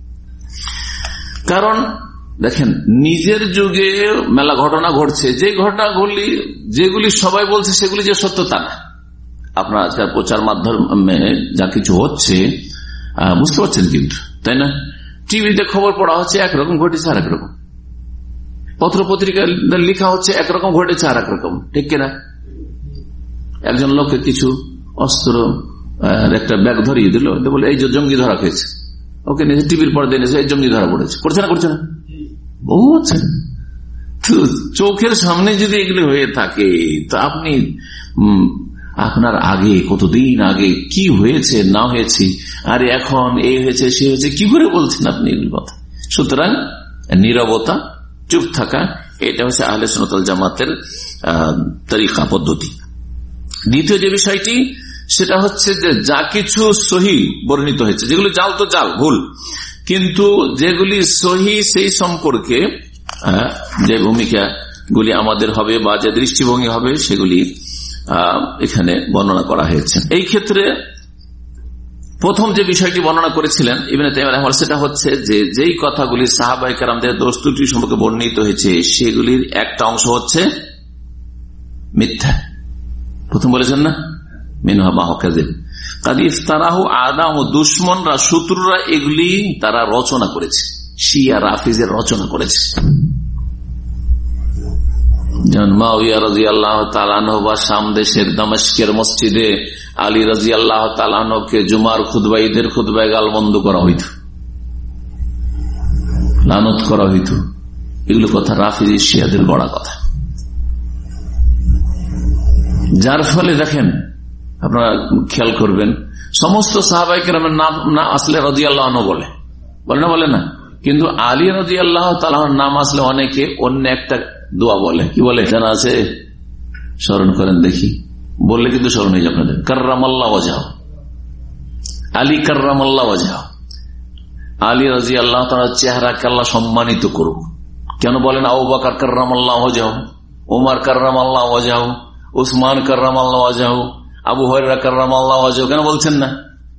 কারণ দেখেন, নিজের যুগে মেলা ঘটনা ঘটছে, যে ঘটনাগুলি যেগুলি সবাই বলছে সেগুলি যে সত্য তা না। আপনার আজকাল প্রচার মাধ্যমে যা কিছু হচ্ছে বুঝতে পারছেন কিন্তু, তাই না? টিভিতে খবর পড়া হচ্ছে একরকম, ঘটেছে আর একরকম, পত্র পত্রিকায় লেখা হচ্ছে একরকম, ঘটেছে আর একরকম, ঠিক কিনা? একজন লোককে কিছু অস্ত্র একটা ব্যাগ ধরিয়ে দিল, বলে এই যে জঙ্গি ধরা হয়েছে, ওকে নিজে টিভির পর্দায় এনেছে, এই জঙ্গি ধরা পড়েছে, করছে না করছে না? বহু হচ্ছে। চোখের সামনে যদি এগুলি হয়ে থাকে তো আপনি আপনার আগে কতদিন আগে কি হয়েছে না হয়েছে, আর এখন এই হয়েছে সে হয়েছে, কি করে বলছেন আপনি এগুলি কথা? সুতরাং নীরবতা, চুপ থাকা, এটা হচ্ছে আহলে সুন্নাত ওয়াল জামাতের তরিকা, পদ্ধতি। দ্বিতীয় যে বিষয়টি সেটা হচ্ছে যে যা কিছু সহি বর্ণিত হয়েছে, যেগুলি জাল তো জাল, ভুল, কিন্তু যেগুলি সহি সেই সম্পর্কে যে ভূমিকা গুলি আমাদের হবে বা যে দৃষ্টিভঙ্গি হবে সেগুলি এখানে বর্ণনা করা হয়েছে। এই ক্ষেত্রে প্রথম যে বিষয়টি বর্ণনা করেছিলেন ইবনে তাইমিয়া রাহিমাহুল্লাহ, সেটা হচ্ছে যে যেই কথাগুলি সাহাবায়ে কেরামদের দোষ ত্রুটি সম্পর্কে বর্ণিত হয়েছে সেগুলির একটা অংশ হচ্ছে মিথ্যা। প্রথম বলেছেন না, মিনহা মা হুয়া কাযিব, কাদ ইফতারাহু আদাম, দুশমনরা, শত্রুরা এগুলি তারা রচনা করেছে, শিয়া রাফিজের রচনা করেছে। যেমন মুআবিয়া রাদিয়াল্লাহু তাআলা আনহু বা শাম দেশের দামেস্কের মসজিদে আলী রাদিয়াল্লাহু তাআলা আনহুকে জুমার খুতবা, ঈদের খুতবায় গালমন্দ করা হইত, লানত করা হইত। এগুলো কথা রাফিজি শিয়াদের গড়া কথা, যার ফলে দেখেন আপনারা খেয়াল করবেন সমস্ত সাহাবায়ে কেরামের নাম না আসলে রাদিয়াল্লাহু আনহু বলে, বলে না বলে না, কিন্তু আলী রাদিয়াল্লাহু তাআলা নাম আসলে অনেকে অন্য একটা দোয়া বলে। কি বলে জানা আছে? স্মরণ করেন দেখি, বললে কিন্তু স্মরণ হয়ে যাবে আপনাদের। কাররামাল্লাহু ওয়াজহাহু, আলী কাররামাল্লাহু ওয়াজহাহু, আলী রাদিয়াল্লাহু তাআলার চেহারাকে আল্লাহ সম্মানিত করুক। কেন বলেন আবু বকর কাররামাল্লাহু ওয়াজহাহু, ওমর কাররামাল্লাহু ওয়াজহাহু, উসমান কাররামাল্লাহু ওয়াজহাহু, আবু হুরায়রা কাররামাল্লাহু ওয়াজহাহু, কেন বলছেন না?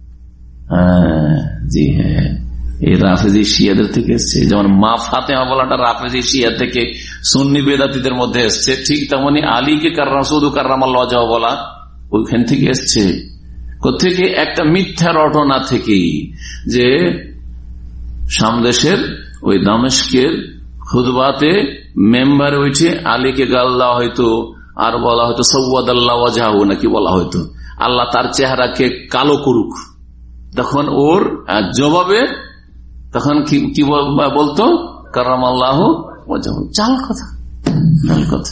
জি হ্যাঁ, এই রাফেজি শিয়াদের থেকে এসছে। যেমন মা ফাতেমা বলাটা রাফেজি শিয়া থেকে সুন্নি বেদাতীদের মধ্যে এসছে, ঠিক তেমনি আলীকে কাররামসুদু কাররামাল্লাহু ওয়াজহাহু বলা ওইখান থেকে এসছে। কোথেকে? একটা মিথ্যা রটনা থেকে, যে সামদেশের ওই দামেস্কের খুতবাতে মেম্বারে উঠে আলীকে গাল দেওয়া হয়তো, আর বলা হয়তো সাওয়াদাল্লাহু ওয়াজহাহু, নাকি বলা হয়তো আল্লাহ তার চেহারাকে কালো করুক। তখন ওর জবাবে তখন কি বলতো? কাররামাল্লাহু ওয়াজহাহু। জাল কথা, জাল কথা।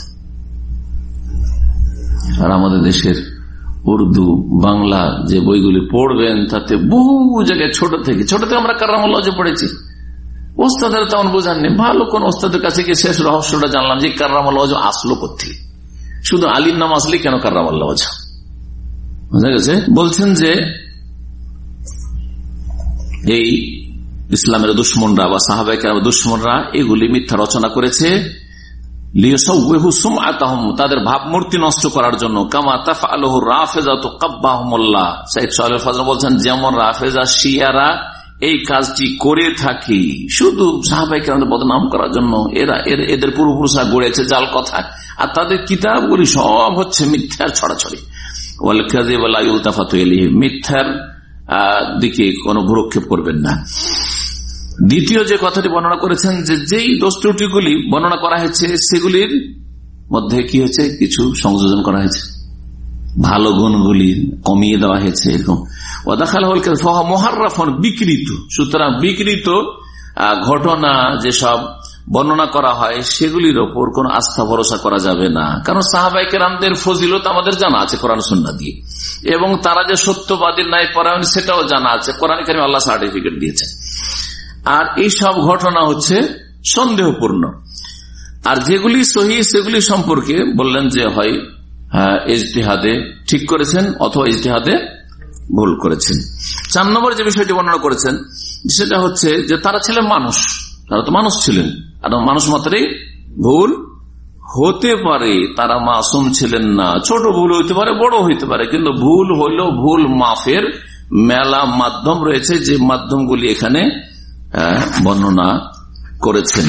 আর আমাদের দেশের উর্দু বাংলা যে বইগুলি পড়বেন তাতে বহু জায়গায় ছোট থেকে ছোট থেকে আমরা কাররামাল্লাহু ওয়াজহাহু পড়েছি। ওস্তাদের তেমন বোঝাননি, ভালো কোন ওস্তাদের কাছে গিয়ে শেষ রহস্যটা জানলাম যে কাররামাল্লাহু ওয়াজহাহু আসলো কোথেকে, শুধু আলীর নাম আসলে কেন কাররামাল্লাহু ওয়াজহাহু। বুঝা গেছে? বলছেন যে এই ইসলামের দুশমনরা বা সাহাবায়ে কেরামের দুশমনরা এগুলি মিথ্যা রচনা করেছে লিয়াসাউহু সুমআতাহুম, তাদের ভাবমূর্তি নষ্ট করার জন্য। কামা তাফআলুহু রাফিজাতু কাব্বাহুমুল্লাহ, শাইখ সালেহ ফাজল বলছেন যেমন রাফেজা শিয়ারা এই কাজটি করে থাকে শুধু সাহাবায়ে কেরামদের বদনাম করার জন্য। এরা এদের পূর্বপুরুষরা গড়েছে জাল কথা, আর তাদের কিতাবগুলি সব হচ্ছে মিথ্যার ছড়াছড়ি। ওয়াল কাযিব লা ইলতাফাতু ইলাইহি, মিথ্যার দিকে কোনো ভ্রুক্ষেপ করবেন না। দ্বিতীয় যে কথাটি বর্ণনা করেছেন যে যেই দোষ ত্রুটিগুলি বর্ণনা করা হয়েছে সেগুলির মধ্যে কি হয়েছে, কিছু সংযোজন করা হয়েছে, ভালো গুণগুলি কমিয়ে দেওয়া হয়েছে এরকম। বিকৃত, সুতরাং বিকৃত ঘটনা যেসব বর্ণনা করা হয় সেগুলির ওপর কোন আস্থা ভরসা করা যাবে না, কারণ সাহাবায়ে কেরামদের ফজিলত আমাদের জানা আছে কোরআন সুন্নাহ দিয়ে, এবং তারা যে সত্যবাদী ন্যায় পরায়ণ সেটাও জানা আছে, কোরআন কারীমে আল্লাহ সার্টিফিকেট দিয়েছে। আর এই সব ঘটনা হচ্ছে সন্দেহপূর্ণ। আর যেগুলি সহিহ সেগুলি সম্পর্কে বললেন যে হয় ইজতিহাদে ঠিক করেছেন অথবা ইজতিহাদে ভুল করেছেন। চার নম্বর যে বিষয়টি বর্ণনা করেছেন সেটা হচ্ছে যে তারা ছিলেন মানুষ, তারা তো মানুষ ছিলেন, আর মানুষ মাত্রই ভুল হতে পারে, তারা মাসুম ছিলেন না। ছোট ভুল হইতে পারে, বড় হইতে পারে, কিন্তু ভুল হইল ভুল মাফের মেলা মাধ্যম রয়েছে, যে মাধ্যমগুলি এখানে বর্ণনা করেছেন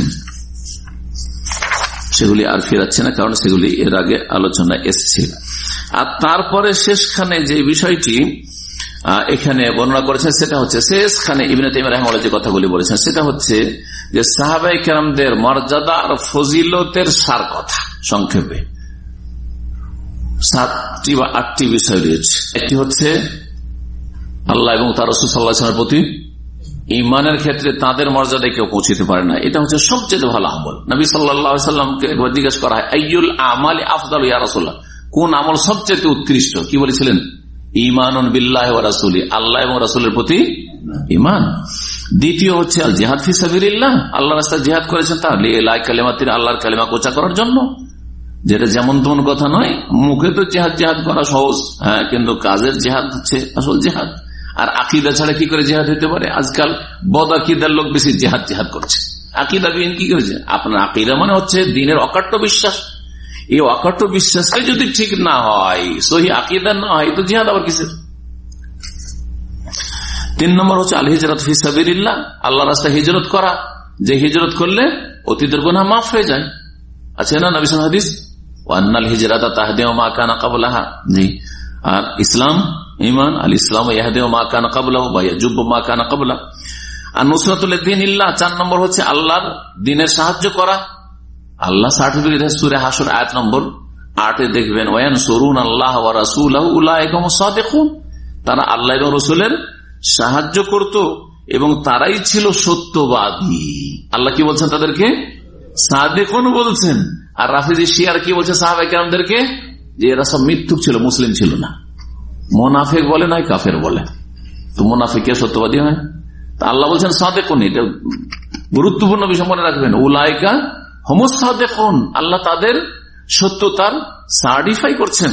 সেগুলি আর ফেরাচ্ছে না, কারণ সেগুলি এর আগে আলোচনা এসছে। আর তারপরে শেষখানে যে বিষয়টি এখানে বর্ণনা করেছেন সেটা হচ্ছে, শেষখানে ইবনে তাইমিয়া রাহিমাহুল্লাহ যে কথাগুলি বলেছেন সেটা হচ্ছে যে সাহাবায়ে কেরামদের মর্যাদা আর ফজিলতের সার কথা। সংক্ষেপে সাতটি বা আটটি বিষয় রয়েছে। একটি হচ্ছে আল্লাহ এবং তার রাসূল সাল্লাল্লাহু আলাইহি ওয়াসাল্লামের প্রতি ইমানের ক্ষেত্রে তাদের মর্যাদায় কেউ পৌঁছতে পারে না, এটা হচ্ছে সবচেয়ে ভালো আমল। নবী সাল্লাল্লাহু আলাইহি ওয়াসাল্লামকে জিজ্ঞেস করা হয় আইয়ুল আমালি আফদালু ইয়া রাসূলুল্লাহ, কোন আমল সবচেয়ে উৎকৃষ্ট? কি বলেছিলেন? ঈমানুন বিল্লাহি ওয়া রাসূলি, আল্লাহ এবং রাসূলের প্রতি ঈমান। দ্বিতীয় হচ্ছে আল জিহাদ ফি সাবিলিল্লাহ, আল্লাহর রাস্তায় জিহাদ করেছেন তাহলে লা কালিমাতিন, আল্লাহর কালিমা প্রচার করার জন্য, যেটা যেমন তেমন কথা নয়। মুখে তো জিহাদ জিহাদ করা সহজ, হ্যাঁ, কিন্তু কাজের জিহাদ হচ্ছে আসল জিহাদ। আর আকীদা ছাড়া কি করে জিহাদ হতে পারে? আজকাল বদ আকীদার লোক বেশি জিহাদ জিহাদ করছে। আকীদা বিহীন কি করেছে? আপনার আকীদা মানে হচ্ছে দ্বীনের অকাট্য বিশ্বাস। এই অকাট্য বিশ্বাসটাই যদি ঠিক না হয়, সহি আকীদা না হয়, তো জিহাদ আবার কিসের? তিন নম্বর হচ্ছে আল হিজরাত ফি সাবিলিল্লাহ, আল্লাহর রাস্তায় হিজরত করা, যে হিজরত করলে অতীতের গুনাহ মাফ হয়ে যায়। আছে না নবী সাল্লাল্লাহু আলাইহি হাদিস, ওয়ান্নাল হিজরাতা তাহদিউ মা কানা ক্বাবলাহা। জি, আর ইসলাম ঈমান, আল ইসলাম ইয়াহদিউ মা কানা ক্বাবলাহু ওয়া ইয়াজুবু মা কানা ক্বাবলা। আর নুসরাতুল দীনিল্লাহ, চার নম্বর হচ্ছে আল্লাহর দ্বীনের সাহায্য করা। আল্লাহ সার্টিফিকেট সূরা হাসর আয়াত নম্বর আটে দেখবেন, ওয়ায়ানসুরুন আল্লাহ ওয়া রাসূলাহু উলাইকা হুমুস সাদিকুন, তারা আল্লাহ এবং রাসূলের সাহায্য করত এবং তারাই ছিল সত্যবাদী। আল্লাহ কি বলছেন তাদেরকে? সাদিকুন বলছেন। আর রাফিজি শিয়ার কি বলছে সাহাবায়ে কেরামদেরকে? যে এরা সব মিথ্যুক ছিল, মুসলিম ছিল না। মুনাফিক বলে নয়, কাফের বলে। তো মুনাফিক কে সত্যবাদী হয়? তা আল্লাহ বলছেন সাদিকুন, এটা গুরুত্বপূর্ণ বিষয় মনে রাখবেন। উলাইকা হুমুস সাদিকুন, আল্লাহ তাদের সত্যতার সার্টিফাই করছেন।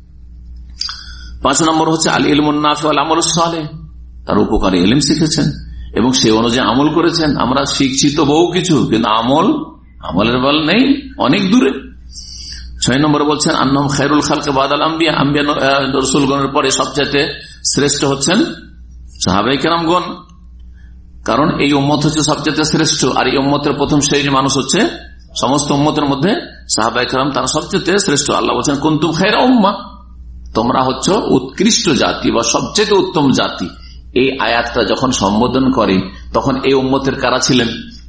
পাঁচ নম্বর হচ্ছে আল ইলমুন নাফি ওয়াল আমালুস সালেহ, তার উপকারী ইলম শিখেছেন এবং সে অনুযায়ী আমল করেছেন। আমরা শিখছি তো বহু কিছু, কিন্তু আমল আমলের বল নেই, অনেক দূরে। ছয় নম্বরে বলছেন আন্নাহুম খায়রুল খালকি বাদাল আম্বিয়া, আম্বিয়া রাসূলগণের পরে সবচেয়ে শ্রেষ্ঠ হচ্ছেন সাহাবায়ে কেরামগণ, কারণ এই উম্মত হচ্ছে সবচেয়ে শ্রেষ্ঠ। আর এই উম্মতের প্রথম শ্রেণীর মানুষ হচ্ছে সমস্ত উম্মতের মধ্যে সাহাবায়ে কেরাম, তারা সবচেয়ে শ্রেষ্ঠ। আল্লাহ বলছেন কুনতুম খায়রা উম্মাহ, তোমরা হচ্ছে উৎকৃষ্ট জাতি বা সবচেয়ে উত্তম জাতি। এই আয়াতটা যখন সম্বোধন করে তখন এই উম্মতের কারা ছিলেন?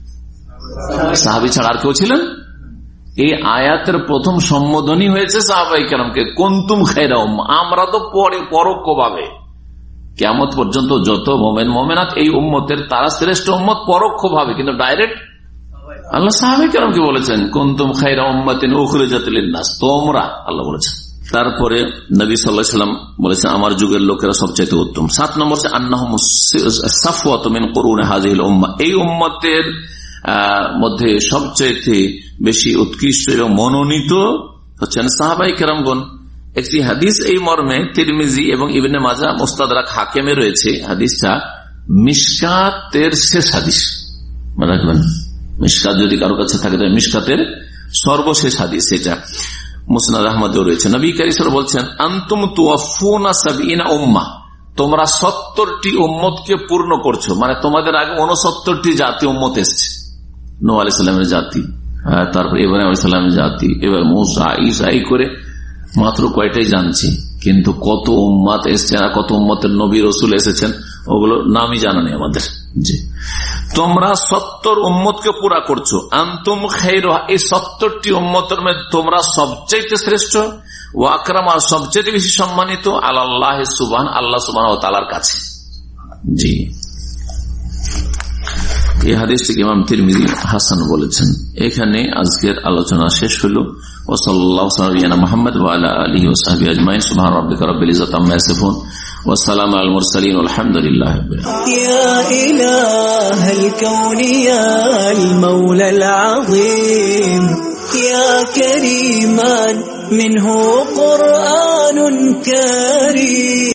সাহাবী ছাড়া আর কেউ ছিলেন? এই আয়াতের প্রথম সম্বোধনই হয়েছে সাহাবায়ে কেরামকে, কুনতুম খায়রা উম্মাহ। আমরা তো পরে পরোক্ষ ভাবে কিয়ামত পর্যন্ত যত মুমিন মুমিনাত এই উম্মতের, তারা শ্রেষ্ঠ উম্মত পরোক্ষ ভাবে, কিন্তু ডাইরেক্ট আল্লাহ সাহাবায়ে কেরামকে বলেছেন কুনতুম খায়রা উম্মাতিন উখরিজাত লিন-নাস, তোমরা, আল্লাহ বলেছেন। তারপরে নবী সাল্লাল্লাহু আলাইহি ওয়াসাল্লাম বলেছেন আমার যুগের লোকেরা সবচেয়ে উত্তম। সাত নম্বর হচ্ছে আন্নাহুম সাফওয়াতু মিন কুরুনি হাযিহিল উম্মাহ, এই উম্মতের মধ্যে সবচেয়ে বেশি উৎকৃষ্ট এবং মনোনীত হচ্ছেন সাহাবায়ে কেরামগণ। একটি হাদিস এই মর্মে তিরমিজি এবং ইবনে মাজাহ মুস্তাদরাক হাকিমে রয়েছে। হাদিসটা মিশকাতের শেষ হাদিস, মনে রাখবেন। মিশকাত যদি কারো কাছে থাকে তাহলে মিশকাতের সর্বশেষ হাদিস এটা। মুসনাদ আহমদেও রয়েছে। নবী কারীম সাল্লাল্লাহু আলাইহি ওয়াসাল্লাম বলছেন আনতুম তুওয়াফুনা সাবঈনা উম্মাহ, তোমরা সত্তরটি উম্মতকে পূর্ণ করছো, মানে তোমাদের আগে ঊনসত্তরটি জাতি উম্মত এসেছে। নূহ আলাইহিস সালামের জাতি, তারপর ইব্রাহিম আলাইহিস সালামের জাতি, এবার মূসা, ঈসা, এই করে মাত্র কয়টাই জানছি, কিন্তু কত উম্মত এসেছেন আর কত উম্মতের নবী রাসূল এসেছেন ওগুলো নামই জানা নেই আমাদের। জি, তোমরা সত্তর উম্মতকে পুরা করছো, আনতুম খায়রুহা, এই সত্তরটি উম্মতের মধ্যে তোমরা সবচেয়ে শ্রেষ্ঠ, ওয়া আকরাম, আর সবচেয়ে বেশি সম্মানিত আল্লাহ সুবহান, আল্লাহ সুবহানাহু ওয়া তাআলার কাছে। জি, এই হাদিসটিকে ইমাম তিরমিজি হাসান বলেছেন। এখানে আজকের আলোচনা শেষ হলো। ওয়া সাল্লাল্লাহু আলা মুহাম্মদ ওয়া আলা আলিহি ওয়া সাহবিহি আজমাইন। সুবহান রাব্বিকা রাব্বিল ইজ্জাতি আম্মা ইয়াসিফুন ওয়া সালামুন আলাল মুরসালিন ওয়ালহামদুলিল্লাহি রাব্বিল আলামিন। ইয়া ইলাহাল কাউনি ইয়াল মাওলাল আযীম ইয়া কারীমান মিনহু কুরআনুন কারীম।